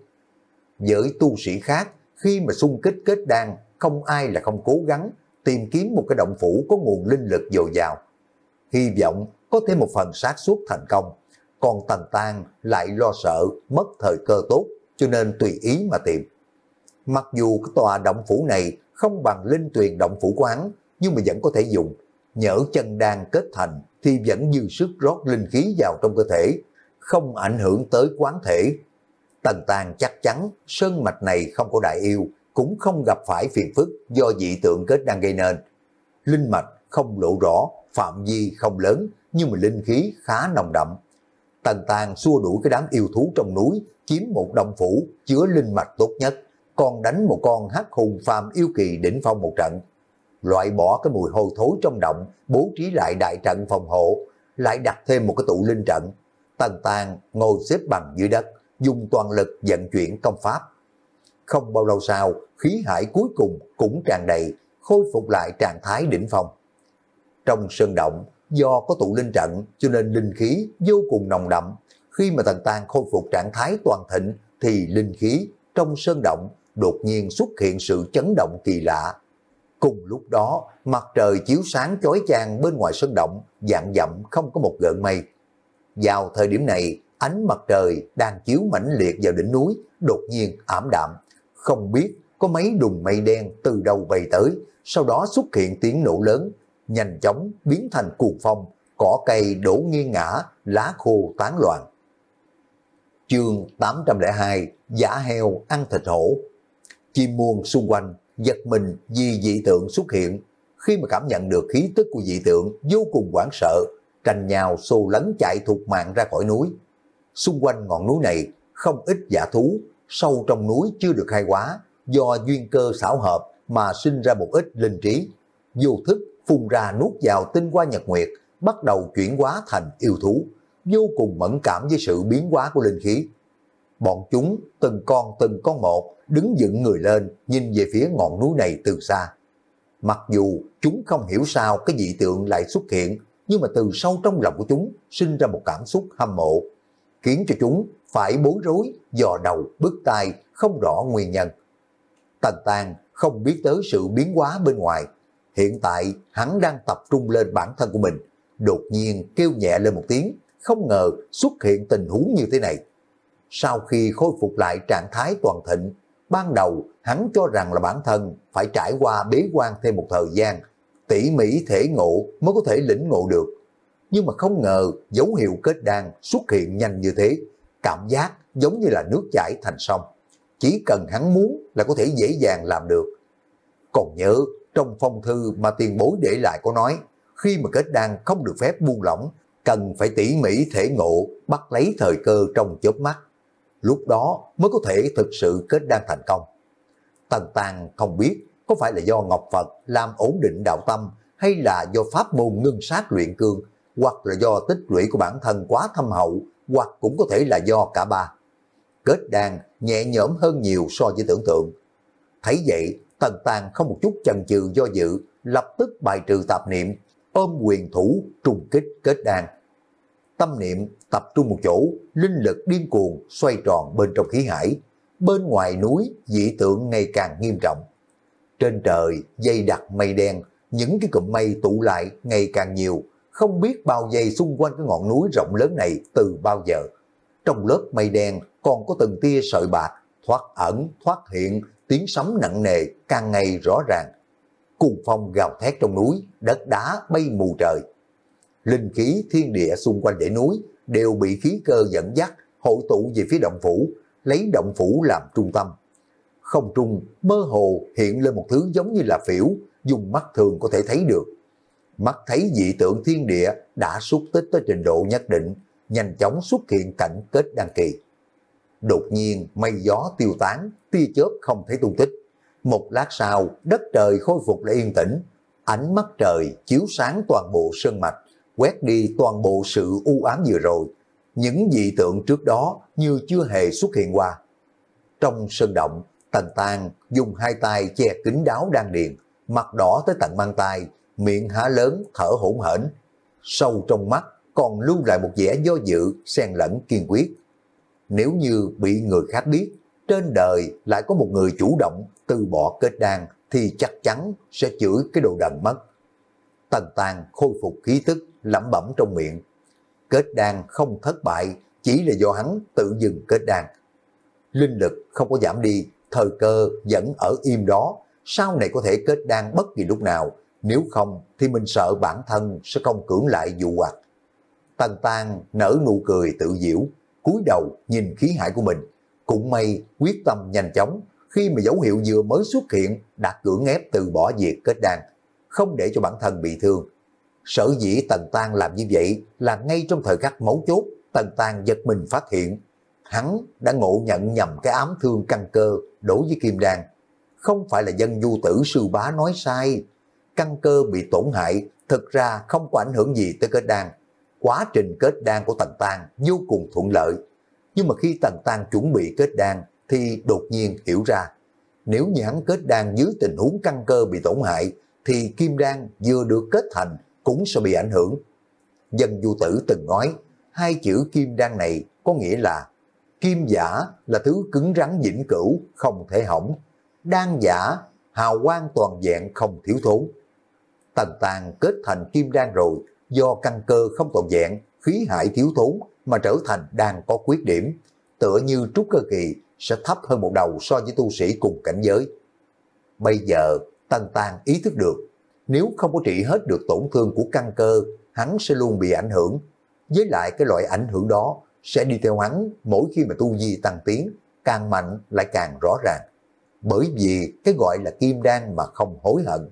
Với tu sĩ khác, khi mà xung kích kết đan, không ai là không cố gắng tìm kiếm một cái động phủ có nguồn linh lực dồi dào. Hy vọng có thêm một phần xác suất thành công, còn Tần Tàng lại lo sợ mất thời cơ tốt, cho nên tùy ý mà tìm. Mặc dù cái tòa động phủ này không bằng linh tuyền động phủ của hắn, nhưng mà vẫn có thể dùng. Nhỡ chân đan kết thành thì vẫn dư sức rót linh khí vào trong cơ thể, không ảnh hưởng tới quán thể. Tần Tàng chắc chắn sơn mạch này không có đại yêu, cũng không gặp phải phiền phức do dị tượng kết đan gây nên. Linh mạch không lộ rõ, phạm vi không lớn, nhưng mà linh khí khá nồng đậm. Tần Tàng xua đuổi cái đám yêu thú trong núi, chiếm một động phủ chứa linh mạch tốt nhất, còn đánh một con hắc hùng phàm yêu kỳ đỉnh phong một trận. Loại bỏ cái mùi hôi thối trong động, bố trí lại đại trận phòng hộ, lại đặt thêm một cái tụ linh trận. Tần Tàng ngồi xếp bằng dưới đất, dùng toàn lực vận chuyển công pháp. Không bao lâu sau, khí hải cuối cùng cũng tràn đầy, khôi phục lại trạng thái đỉnh phong. Trong sơn động, do có tụ linh trận cho nên linh khí vô cùng nồng đậm. Khi mà Tần Tàng khôi phục trạng thái toàn thịnh thì linh khí trong sơn động đột nhiên xuất hiện sự chấn động kỳ lạ. Cùng lúc đó, mặt trời chiếu sáng chói chang bên ngoài sơn động, vạn dặm không có một gợn mây. Vào thời điểm này, ánh mặt trời đang chiếu mãnh liệt vào đỉnh núi, đột nhiên ảm đạm. Không biết có mấy đùng mây đen từ đâu bay tới, sau đó xuất hiện tiếng nổ lớn, nhanh chóng biến thành cuồng phong, cỏ cây đổ nghiêng ngã, lá khô tán loạn. Chương tám trăm lẻ hai, Giả heo ăn thịt hổ. Chim muông xung quanh giật mình vì dị tượng xuất hiện. Khi mà cảm nhận được khí tức của dị tượng, vô cùng hoảng sợ, tranh nhau xô lấn chạy thục mạng ra khỏi núi. Xung quanh ngọn núi này không ít dã thú, sâu trong núi chưa được khai hóa, do duyên cơ xảo hợp mà sinh ra một ít linh trí, vô thức phun ra nuốt vào tinh hoa nhật nguyệt, bắt đầu chuyển hóa thành yêu thú, vô cùng mẫn cảm với sự biến hóa của linh khí. Bọn chúng từng con từng con một đứng dựng người lên, nhìn về phía ngọn núi này từ xa. Mặc dù chúng không hiểu sao cái dị tượng lại xuất hiện, nhưng mà từ sâu trong lòng của chúng sinh ra một cảm xúc hâm mộ, khiến cho chúng phải bối rối, dò đầu, bứt tai, không rõ nguyên nhân. Tần Tàng không biết tới sự biến hóa bên ngoài. Hiện tại hắn đang tập trung lên bản thân của mình, đột nhiên kêu nhẹ lên một tiếng, không ngờ xuất hiện tình huống như thế này. Sau khi khôi phục lại trạng thái toàn thịnh, ban đầu hắn cho rằng là bản thân phải trải qua bế quan thêm một thời gian, tỉ mỉ thể ngộ mới có thể lĩnh ngộ được. Nhưng mà không ngờ dấu hiệu kết đan xuất hiện nhanh như thế, cảm giác giống như là nước chảy thành sông. Chỉ cần hắn muốn là có thể dễ dàng làm được. Còn nhớ trong phong thư mà tiền bối để lại có nói, khi mà kết đan không được phép buông lỏng, cần phải tỉ mỉ thể ngộ, bắt lấy thời cơ trong chớp mắt. Lúc đó mới có thể thực sự kết đan thành công. Tần Tàng không biết có phải là do Ngọc Phật làm ổn định đạo tâm, hay là do pháp môn ngưng sát luyện cương, hoặc là do tích lũy của bản thân quá thâm hậu, hoặc cũng có thể là do cả ba. Kết đan nhẹ nhõm hơn nhiều so với tưởng tượng. Thấy vậy, Tần Tàng không một chút chần chừ do dự, lập tức bài trừ tạp niệm, ôm quyền thủ trùng kích kết đan. Tâm niệm tập trung một chỗ, linh lực điên cuồng xoay tròn bên trong khí hải. Bên ngoài núi dị tượng ngày càng nghiêm trọng. Trên trời dây đặc mây đen, những cái cụm mây tụ lại ngày càng nhiều, không biết bao dây xung quanh cái ngọn núi rộng lớn này từ bao giờ. Trong lớp mây đen còn có từng tia sợi bạc, thoát ẩn, thoát hiện, tiếng sấm nặng nề càng ngày rõ ràng. Cuồng phong gào thét trong núi, đất đá bay mù trời. Linh khí thiên địa xung quanh dãy núi đều bị khí cơ dẫn dắt, hội tụ về phía động phủ, lấy động phủ làm trung tâm. Không trung mơ hồ hiện lên một thứ giống như là phễu, dùng mắt thường có thể thấy được. Mắt thấy dị tượng thiên địa đã xúc tích tới trình độ nhất định, nhanh chóng xuất hiện cảnh kết đan kỳ. Đột nhiên mây gió tiêu tán, tia chớp không thấy tung tích. Một lát sau, đất trời khôi phục lại yên tĩnh, ánh mắt trời chiếu sáng toàn bộ sơn mạch, quét đi toàn bộ sự u ám vừa rồi. Những dị tượng trước đó như chưa hề xuất hiện qua. Trong sơn động, Tần Tàng dùng hai tay che kín đáo đan điền, mặt đỏ tới tận mang tay, miệng há lớn thở hổn hển. Sâu trong mắt còn lưu lại một vẻ do dự, xen lẫn kiên quyết. Nếu như bị người khác biết, trên đời lại có một người chủ động từ bỏ kết đan, thì chắc chắn sẽ chửi cái đồ đần mất. Tần Tàng khôi phục khí tức, lẩm bẩm trong miệng. Kết đan không thất bại, chỉ là do hắn tự dừng kết đan. Linh lực không có giảm đi, thời cơ vẫn ở im đó, sau này có thể kết đan bất kỳ lúc nào, nếu không thì mình sợ bản thân sẽ không cưỡng lại dụ hoặc. Tần Tàng nở nụ cười tự giễu, cúi đầu nhìn khí hải của mình, cũng may quyết tâm nhanh chóng, khi mà dấu hiệu vừa mới xuất hiện đã cưỡng ép từ bỏ việc kết đan, không để cho bản thân bị thương. Sở dĩ Tần Tàng làm như vậy là ngay trong thời khắc mấu chốt, Tần Tàng giật mình phát hiện, hắn đã ngộ nhận nhầm cái ám thương căn cơ đối với kim đan. Không phải là Dân Du Tử sư bá nói sai, căn cơ bị tổn hại thực ra không có ảnh hưởng gì tới kết đan. Quá trình kết đan của Tần Tàng vô cùng thuận lợi. Nhưng mà khi Tần Tàng chuẩn bị kết đan thì đột nhiên hiểu ra, nếu như hắn kết đan dưới tình huống căn cơ bị tổn hại thì kim đan vừa được kết thành cũng sẽ bị ảnh hưởng. Dân Du Tử từng nói, hai chữ kim đan này có nghĩa là kim giả là thứ cứng rắn vĩnh cửu, không thể hỏng. Đan giả, hào quang toàn vẹn không thiếu thốn. Tần Tàng kết thành kim đan rồi, do căn cơ không toàn vẹn, khí hải thiếu thốn mà trở thành đan có khuyết điểm, tựa như trúc cơ kỳ sẽ thấp hơn một đầu so với tu sĩ cùng cảnh giới. Bây giờ Tần Tàng ý thức được, nếu không có trị hết được tổn thương của căn cơ, hắn sẽ luôn bị ảnh hưởng. Với lại cái loại ảnh hưởng đó sẽ đi theo hắn mỗi khi mà tu vi tăng tiến, càng mạnh lại càng rõ ràng. Bởi vì cái gọi là kim đan mà không hối hận.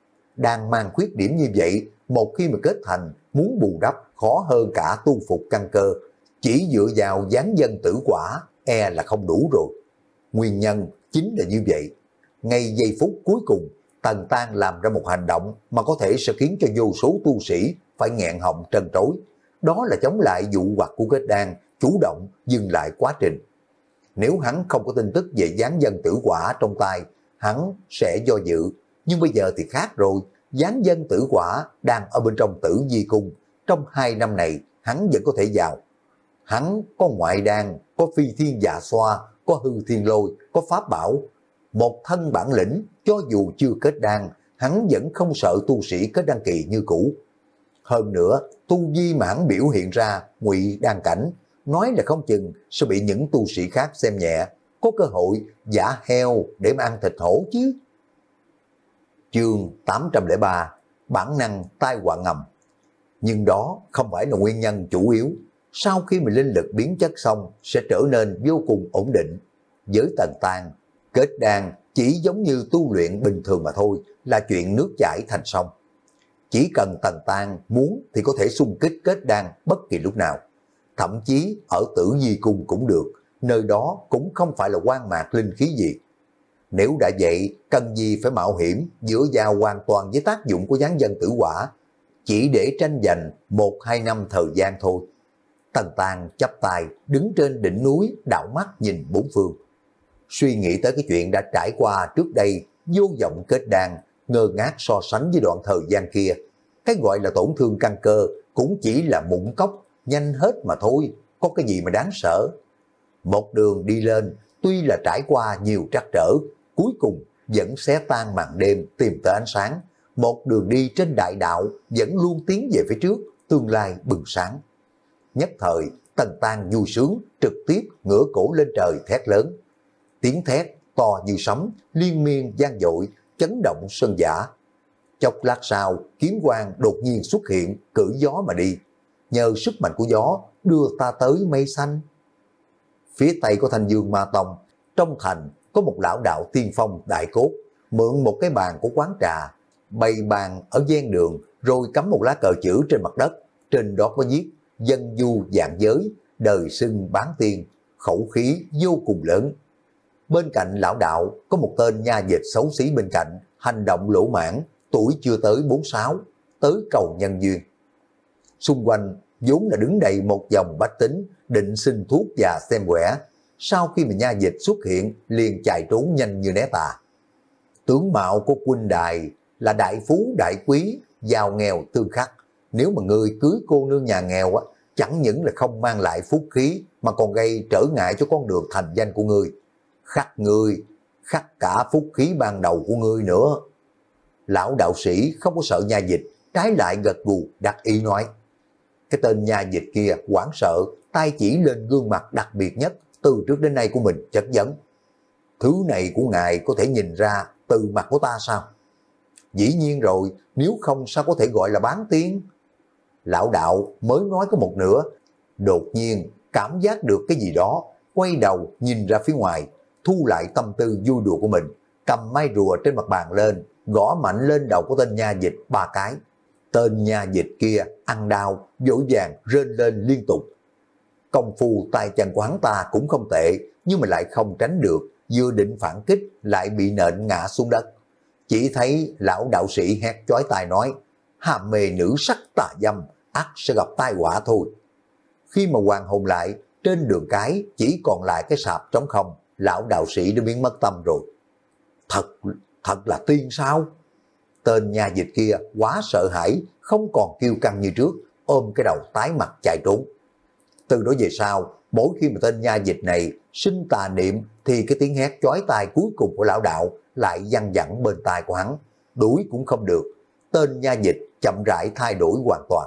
Đan mang khuyết điểm như vậy, một khi mà kết thành, muốn bù đắp khó hơn cả tu phục căn cơ. Chỉ dựa vào giáng dân tử quả, e là không đủ rồi. Nguyên nhân chính là như vậy. Ngay giây phút cuối cùng, Tần Tàng làm ra một hành động mà có thể sẽ khiến cho vô số tu sĩ phải nghẹn họng trân trối. Đó là chống lại dụ hoặc của kết đan, chủ động dừng lại quá trình. Nếu hắn không có tin tức về giáng dân tử quả trong tay, hắn sẽ do dự. Nhưng bây giờ thì khác rồi, giáng dân tử quả đang ở bên trong tử di cung. Trong hai năm này, hắn vẫn có thể vào. Hắn có ngoại đan, có phi thiên dạ xoa, có hư thiên lôi, có pháp bảo. Một thân bản lĩnh, cho dù chưa kết đan, hắn vẫn không sợ tu sĩ kết đan kỳ như cũ. Hơn nữa, tu vi mà hắn biểu hiện ra ngụy đan cảnh, nói là không chừng sẽ bị những tu sĩ khác xem nhẹ, có cơ hội giả heo để mà ăn thịt hổ chứ. Chương tám trăm lẻ ba, bản năng tai họa ngầm. Nhưng đó không phải là nguyên nhân chủ yếu. Sau khi mình linh lực biến chất xong sẽ trở nên vô cùng ổn định. Với Tần Tang, kết đan chỉ giống như tu luyện bình thường mà thôi, là chuyện nước chảy thành sông. Chỉ cần Tần Tang muốn thì có thể xung kích kết đan bất kỳ lúc nào. Thậm chí ở Tử Di Cung cũng được, nơi đó cũng không phải là hoang mạc linh khí gì. Nếu đã vậy, cần gì phải mạo hiểm dựa vào hoàn toàn với tác dụng của giáng dân tử hỏa, chỉ để tranh giành một hai năm thời gian thôi. Tần Tang chắp tay đứng trên đỉnh núi, đảo mắt nhìn bốn phương. Suy nghĩ tới cái chuyện đã trải qua trước đây, vô vọng kết đan, ngơ ngác so sánh với đoạn thời gian kia. Cái gọi là tổn thương căn cơ cũng chỉ là mụn cốc, nhanh hết mà thôi, có cái gì mà đáng sợ. Một đường đi lên, tuy là trải qua nhiều trắc trở, cuối cùng vẫn xé tan màn đêm tìm tới ánh sáng. Một đường đi trên đại đạo vẫn luôn tiến về phía trước, tương lai bừng sáng. Nhất thời, Tần Tang vui sướng, trực tiếp ngửa cổ lên trời thét lớn. Tiếng thét to như sấm, liên miên vang dội, chấn động sơn giả. Chốc lát sau, kiếm quang đột nhiên xuất hiện, cử gió mà đi. Nhờ sức mạnh của gió, đưa ta tới mây xanh. Phía tây của Thanh Dương Ma Tông, trong thành có một lão đạo tiên phong đại cốt, mượn một cái bàn của quán trà, bày bàn ở ven đường, rồi cắm một lá cờ chữ trên mặt đất, trên đó có viết dân du dạng giới, đời xưng bán tiên, khẩu khí vô cùng lớn. Bên cạnh lão đạo có một tên nha dịch xấu xí bên cạnh, hành động lỗ mãn, tuổi chưa tới bốn sáu, tới cầu nhân duyên. Xung quanh vốn là đứng đầy một dòng bách tính, định xin thuốc và xem quẻ. Sau khi mà nha dịch xuất hiện, liền chạy trốn nhanh như né tà. Tướng mạo của huynh đài là đại phú đại quý, giàu nghèo tương khắc. Nếu mà ngươi cưới cô nương nhà nghèo á, chẳng những là không mang lại phúc khí, mà còn gây trở ngại cho con đường thành danh của ngươi. Khắc ngươi, khắc cả phúc khí ban đầu của ngươi nữa. Lão đạo sĩ không có sợ nha dịch, trái lại gật gù đắc ý nói. Cái tên nha dịch kia hoảng sợ, tay chỉ lên gương mặt đặc biệt nhất từ trước đến nay của mình, chất vấn. Thứ này của ngài có thể nhìn ra từ mặt của ta sao? Dĩ nhiên rồi, nếu không sao có thể gọi là bán tiên? Lão đạo mới nói có một nửa, đột nhiên cảm giác được cái gì đó, quay đầu nhìn ra phía ngoài, thu lại tâm tư vui đùa của mình, cầm mai rùa trên mặt bàn lên, gõ mạnh lên đầu của tên nha dịch ba cái. Tên nha dịch kia ăn đau, vội vàng rên lên liên tục. Công phu tay chân của hắn ta cũng không tệ, nhưng mà lại không tránh được, vừa định phản kích lại bị nện ngã xuống đất. Chỉ thấy lão đạo sĩ hét chói tai nói, hàm mê nữ sắc tà dâm, ắt sẽ gặp tai họa thôi. Khi mà hoàn hồn lại, trên đường cái chỉ còn lại cái sạp trống không, lão đạo sĩ đã biến mất tâm rồi. Thật, thật là tiên sao? Tên nha dịch kia quá sợ hãi, không còn kiêu căng như trước, ôm cái đầu tái mặt chạy trốn. Từ đó về sau, mỗi khi mà tên nha dịch này sinh tà niệm thì cái tiếng hét chói tai cuối cùng của lão đạo lại văng vẳng bên tai của hắn, đuổi cũng không được. Tên nha dịch chậm rãi thay đổi hoàn toàn.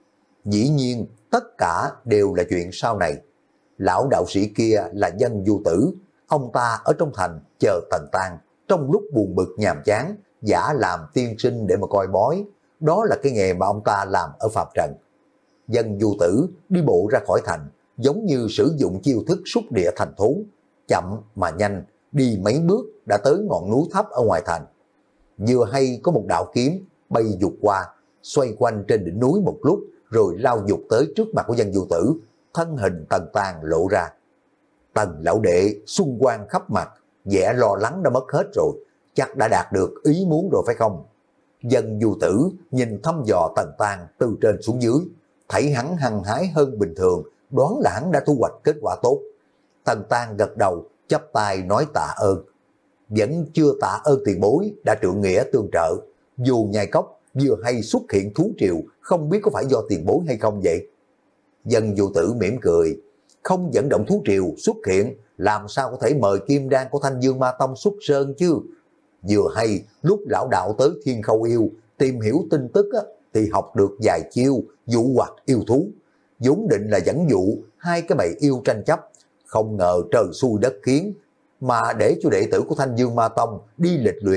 Dĩ nhiên, tất cả đều là chuyện sau này. Lão đạo sĩ kia là Dân Du Tử, ông ta ở trong thành chờ Tần Tang, trong lúc buồn bực nhàm chán, giả làm tiên sinh để mà coi bói. Đó là cái nghề mà ông ta làm ở Phạm Trần. Dân Du Tử đi bộ ra khỏi thành, giống như sử dụng chiêu thức xúc địa thành thốn, chậm mà nhanh, đi mấy bước đã tới ngọn núi thấp ở ngoài thành. Vừa hay có một đạo kiếm bay vụt qua, xoay quanh trên đỉnh núi một lúc, rồi lao vụt tới trước mặt của Dân Du Tử, thân hình Tần Tang lộ ra. Tần lão đệ xuân quang khắp mặt, vẻ lo lắng đã mất hết rồi, chắc đã đạt được ý muốn rồi phải không? Dân Du Tử nhìn thăm dò Tần Tang từ trên xuống dưới, thấy hắn hăng hái hơn bình thường, đoán là hắn đã thu hoạch kết quả tốt. Tần Tang gật đầu, chắp tay nói tạ ơn. Vẫn chưa tạ ơn tiền bối đã trượng nghĩa tương trợ. Dù nhai cốc vừa hay xuất hiện thú triều, không biết có phải do tiền bối hay không vậy? Dân Du Tử mỉm cười, không dẫn động thú triều xuất hiện, làm sao có thể mời kim đan của Thanh Dương Ma Tông xuất sơn chứ? Vừa hay lúc lão đạo tới Thiên Khâu Yêu tìm hiểu tin tức á, thì học được vài chiêu dụ hoặc yêu thú, vốn định là dẫn dụ hai cái bầy yêu tranh chấp, không ngờ trời xui đất khiến, mà để cho đệ tử của Thanh Dương Ma Tông đi lịch luyện,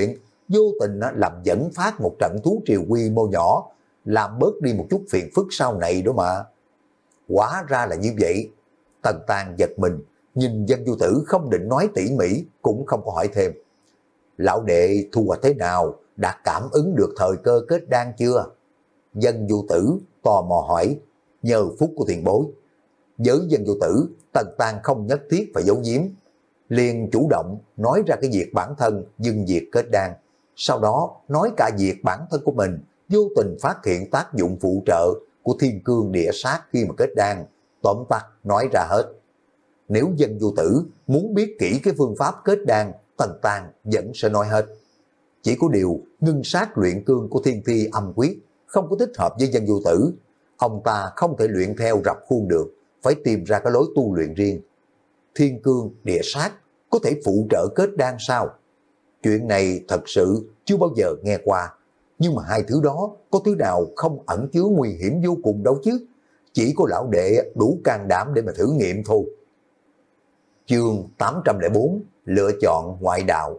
vô tình làm dẫn phát một trận thú triều quy mô nhỏ, làm bớt đi một chút phiền phức sau này đó mà. Hóa ra là như vậy. Tần Tang giật mình, nhìn Dân Du Tử không định nói tỉ mỉ, cũng không có hỏi thêm. Lão đệ thu hoạch thế nào, đã cảm ứng được thời cơ kết đan chưa? Dân Du Tử tò mò hỏi, nhờ phúc của tiền bối. Với Dân Du Tử, Tần Tang không nhất thiết phải giấu giếm, liền chủ động nói ra cái việc bản thân dừng việc kết đan, sau đó nói cả việc bản thân của mình vô tình phát hiện tác dụng phụ trợ của thiên cương địa sát khi mà kết đan, tóm tắt nói ra hết. Nếu Dân Du Tử muốn biết kỹ cái phương pháp kết đan, Tần Tang vẫn sẽ nói hết. Chỉ có điều ngưng sát luyện cương của thiên thi âm quyết không có thích hợp với Dân Du Tử. Ông ta không thể luyện theo rập khuôn được, phải tìm ra cái lối tu luyện riêng. Thiên cương địa sát có thể phụ trợ kết đan sao? Chuyện này thật sự chưa bao giờ nghe qua. Nhưng mà hai thứ đó có thứ nào không ẩn chứa nguy hiểm vô cùng đâu chứ. Chỉ có lão đệ đủ can đảm để mà thử nghiệm thôi. Chương tám trăm lẻ bốn lựa chọn ngoại đạo.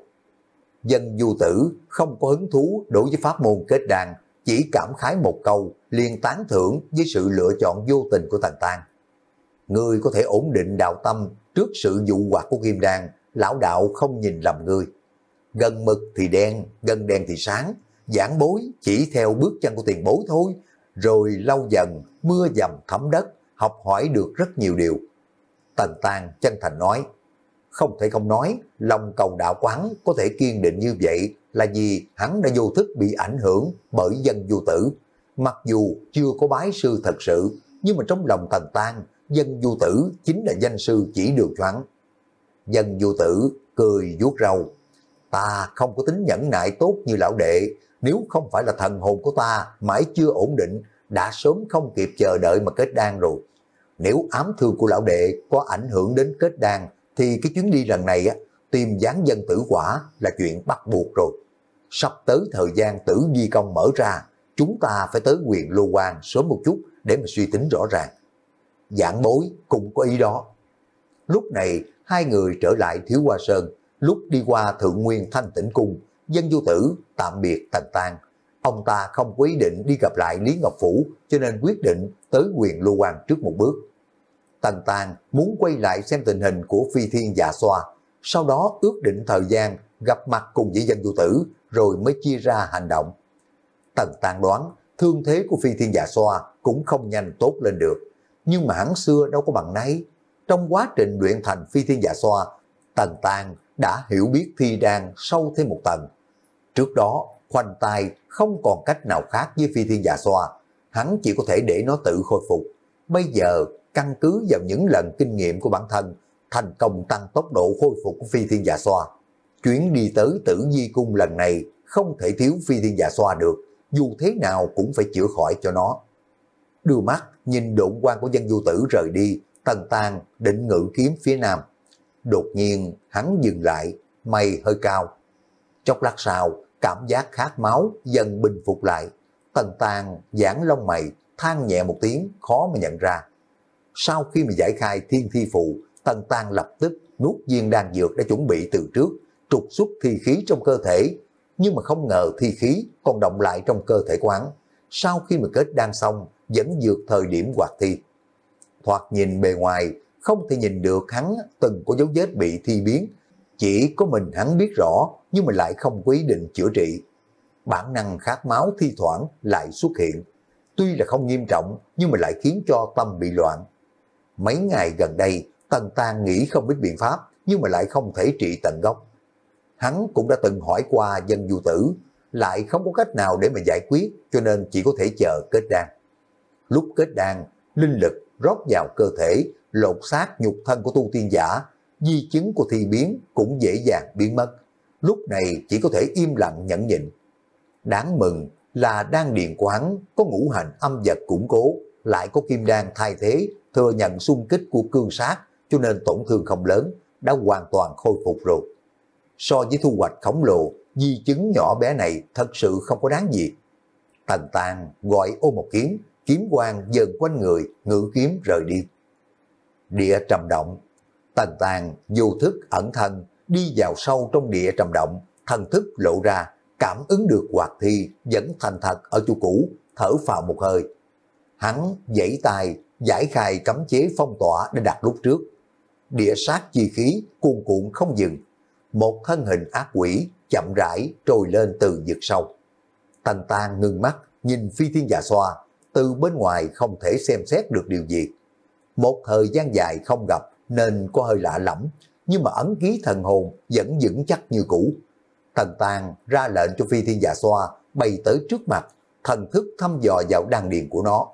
Dân Du Tử không có hứng thú đối với pháp môn kết đan, chỉ cảm khái một câu liền tán thưởng với sự lựa chọn vô tình của Tần Tang. Ngươi có thể ổn định đạo tâm trước sự dụ hoặc của kim đan, lão đạo không nhìn lầm ngươi. Gần mực thì đen, gần đen thì sáng, giảng bối chỉ theo bước chân của tiền bối thôi, rồi lâu dần mưa dầm thấm đất, học hỏi được rất nhiều điều. Tần Tang chân thành nói, không thể không nói, lòng cầu đạo quán có thể kiên định như vậy là vì hắn đã vô thức bị ảnh hưởng bởi Dân Du Tử. Mặc dù chưa có bái sư thật sự, nhưng mà trong lòng Tần Tang, Dân Du Tử chính là danh sư chỉ đường cho hắn. Dân Du Tử cười vuốt râu, ta không có tính nhẫn nại tốt như lão đệ, nếu không phải là thần hồn của ta mãi chưa ổn định, đã sớm không kịp chờ đợi mà kết đan rồi. Nếu ám thương của lão đệ có ảnh hưởng đến kết đan, thì cái chuyến đi lần này á, tìm gián dân tử quả là chuyện bắt buộc rồi. Sắp tới thời gian tử vi công mở ra, chúng ta phải tới Huyền Lô Quan sớm một chút để mà suy tính rõ ràng. Giảng bối cũng có ý đó. Lúc này hai người trở lại Thiếu Hoa Sơn, lúc đi qua Thượng Nguyên Thanh Tĩnh Cung, Dân Du Tử tạm biệt Tần Tang. Ông ta không có ý định đi gặp lại Lý Ngọc Phủ, cho nên quyết định tới Huyền Lô Quan trước một bước. Tần Tang muốn quay lại xem tình hình của Phi Thiên Dạ Xoa, sau đó ước định thời gian gặp mặt cùng với Dân Du Tử, rồi mới chia ra hành động. Tần Tang đoán thương thế của Phi Thiên Dạ Xoa cũng không nhanh tốt lên được, nhưng mà hắn xưa đâu có bằng nay. Trong quá trình luyện thành Phi Thiên Dạ Xoa, Tần Tang đã hiểu biết thi đan sâu thêm một tầng. Trước đó khoanh tay không còn cách nào khác với Phi Thiên Dạ Xoa, hắn chỉ có thể để nó tự khôi phục. Bây giờ căn cứ vào những lần kinh nghiệm của bản thân, thành công tăng tốc độ khôi phục của Phi Thiên Dạ Xoa. Chuyến đi tới Tử Di Cung lần này không thể thiếu Phi Thiên Dạ Xoa được, dù thế nào cũng phải chữa khỏi cho nó. Đưa mắt nhìn độn quang của Dân Du Tử rời đi, Tần Tang định ngự kiếm phía nam. Đột nhiên hắn dừng lại, mày hơi cao. Chốc lát sau, cảm giác khát máu dần bình phục lại. Tần Tang giãn lông mày, than nhẹ một tiếng khó mà nhận ra. Sau khi mà giải khai thiên thi phù, Tần Tang lập tức nuốt viên đan dược đã chuẩn bị từ trước, trục xuất thi khí trong cơ thể. Nhưng mà không ngờ thi khí còn động lại trong cơ thể của hắn. Sau khi mà kết đan xong, vẫn vượt thời điểm hoạt thi. Thoạt nhìn bề ngoài, không thể nhìn được hắn từng có dấu vết bị thi biến. Chỉ có mình hắn biết rõ, nhưng mà lại không có ý định chữa trị. Bản năng khát máu thi thoảng lại xuất hiện. Tuy là không nghiêm trọng, nhưng mà lại khiến cho tâm bị loạn. Mấy ngày gần đây, Tần Tang nghĩ không biết biện pháp, nhưng mà lại không thể trị tận gốc. Hắn cũng đã từng hỏi qua Dân Du Tử, lại không có cách nào để mà giải quyết, cho nên chỉ có thể chờ kết đan. Lúc kết đan, linh lực rót vào cơ thể, lột xác nhục thân của tu tiên giả, di chứng của thi biến cũng dễ dàng biến mất. Lúc này chỉ có thể im lặng nhẫn nhịn. Đáng mừng là đan điền của hắn có ngũ hành âm vật củng cố, lại có kim đan thay thế, thừa nhận xung kích của cương sát, cho nên tổn thương không lớn, đã hoàn toàn khôi phục rồi. So với thu hoạch khổng lồ, di chứng nhỏ bé này thật sự không có đáng gì. Tần Tang gọi ô một kiếm, kiếm quang dần quanh người, ngự kiếm rời đi. Địa trầm động, Tần Tang vô thức ẩn thân, đi vào sâu trong địa trầm động, thần thức lộ ra, cảm ứng được hoạt thi vẫn thành thật ở chỗ cũ, thở phào một hơi. Hắn giãy tay giải khai cấm chế phong tỏa để đặt lúc trước. Địa sát chi khí cuồn cuộn không dừng. Một thân hình ác quỷ chậm rãi trồi lên từ vực sâu. Tần Tang ngưng mắt nhìn Phi Thiên Dạ Xoa, từ bên ngoài không thể xem xét được điều gì. Một thời gian dài không gặp nên có hơi lạ lẫm, nhưng mà ấn ký thần hồn vẫn vững chắc như cũ. Tần Tang ra lệnh cho Phi Thiên Dạ Xoa bay tới trước mặt, thần thức thăm dò vào đan điền của nó.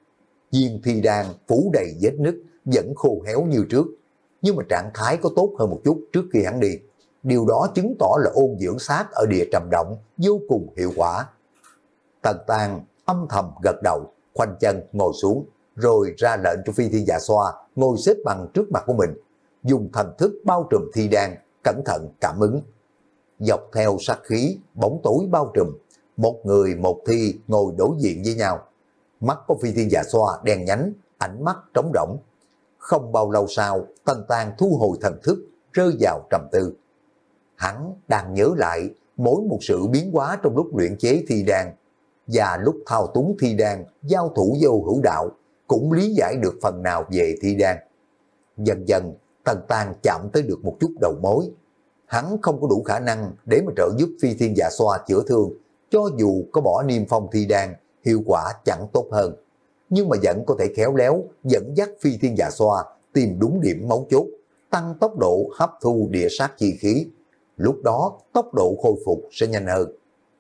Viên thi đan phủ đầy vết nứt, vẫn khô héo như trước, nhưng mà trạng thái có tốt hơn một chút trước khi hắn đi. Điều đó chứng tỏ là ôn dưỡng sát ở địa trầm động vô cùng hiệu quả. Tần Tang âm thầm gật đầu, khoanh chân ngồi xuống, rồi ra lệnh cho Phi Thiên Dạ Xoa ngồi xếp bằng trước mặt của mình, dùng thần thức bao trùm thi đan, cẩn thận cảm ứng. Dọc theo sát khí, bóng tối bao trùm, một người một thi ngồi đối diện với nhau. Mắt của Phi Thiên Dạ Xoa đen nhánh, ánh mắt trống rỗng. Không bao lâu sau, Tần Tang thu hồi thần thức, rơi vào trầm tư. Hắn đang nhớ lại mỗi một sự biến hóa trong lúc luyện chế thi đan, và lúc thao túng thi đan, giao thủ vô hữu đạo, cũng lý giải được phần nào về thi đan. Dần dần, Tần Tang chạm tới được một chút đầu mối. Hắn không có đủ khả năng để mà trợ giúp Phi Thiên Dạ Xoa chữa thương, cho dù có bỏ niêm phong thi đan, hiệu quả chẳng tốt hơn. Nhưng mà vẫn có thể khéo léo dẫn dắt Phi Thiên Dạ Xoa tìm đúng điểm mấu chốt, tăng tốc độ hấp thu địa sát chi khí. Lúc đó tốc độ khôi phục sẽ nhanh hơn.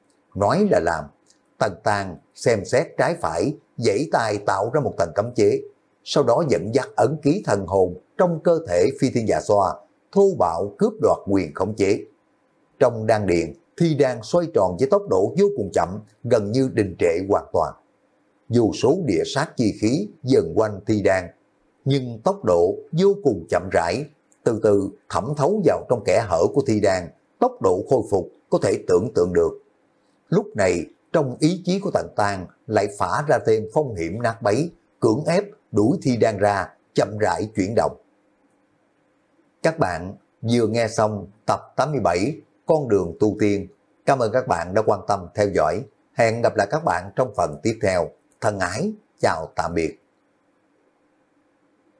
Nói là làm, Tần Tang xem xét trái phải, giãy tay tạo ra một tầng cấm chế, sau đó dẫn dắt ấn ký thần hồn trong cơ thể Phi Thiên Dạ Xoa, thô bạo cướp đoạt quyền khống chế. Trong đan điện, thi đan xoay tròn với tốc độ vô cùng chậm, gần như đình trệ hoàn toàn. Dù số địa sát chi khí dần quanh thi đan, nhưng tốc độ vô cùng chậm rãi, từ từ thẩm thấu vào trong kẽ hở của thi đan, tốc độ khôi phục có thể tưởng tượng được. Lúc này, trong ý chí của Tần Tang lại phả ra thêm phong hiểm nát bấy, cưỡng ép đuổi thi đan ra, chậm rãi chuyển động. Các bạn vừa nghe xong tập tám mươi bảy Con đường tu tiên. Cảm ơn các bạn đã quan tâm theo dõi. Hẹn gặp lại các bạn trong phần tiếp theo. Thân ái, chào tạm biệt.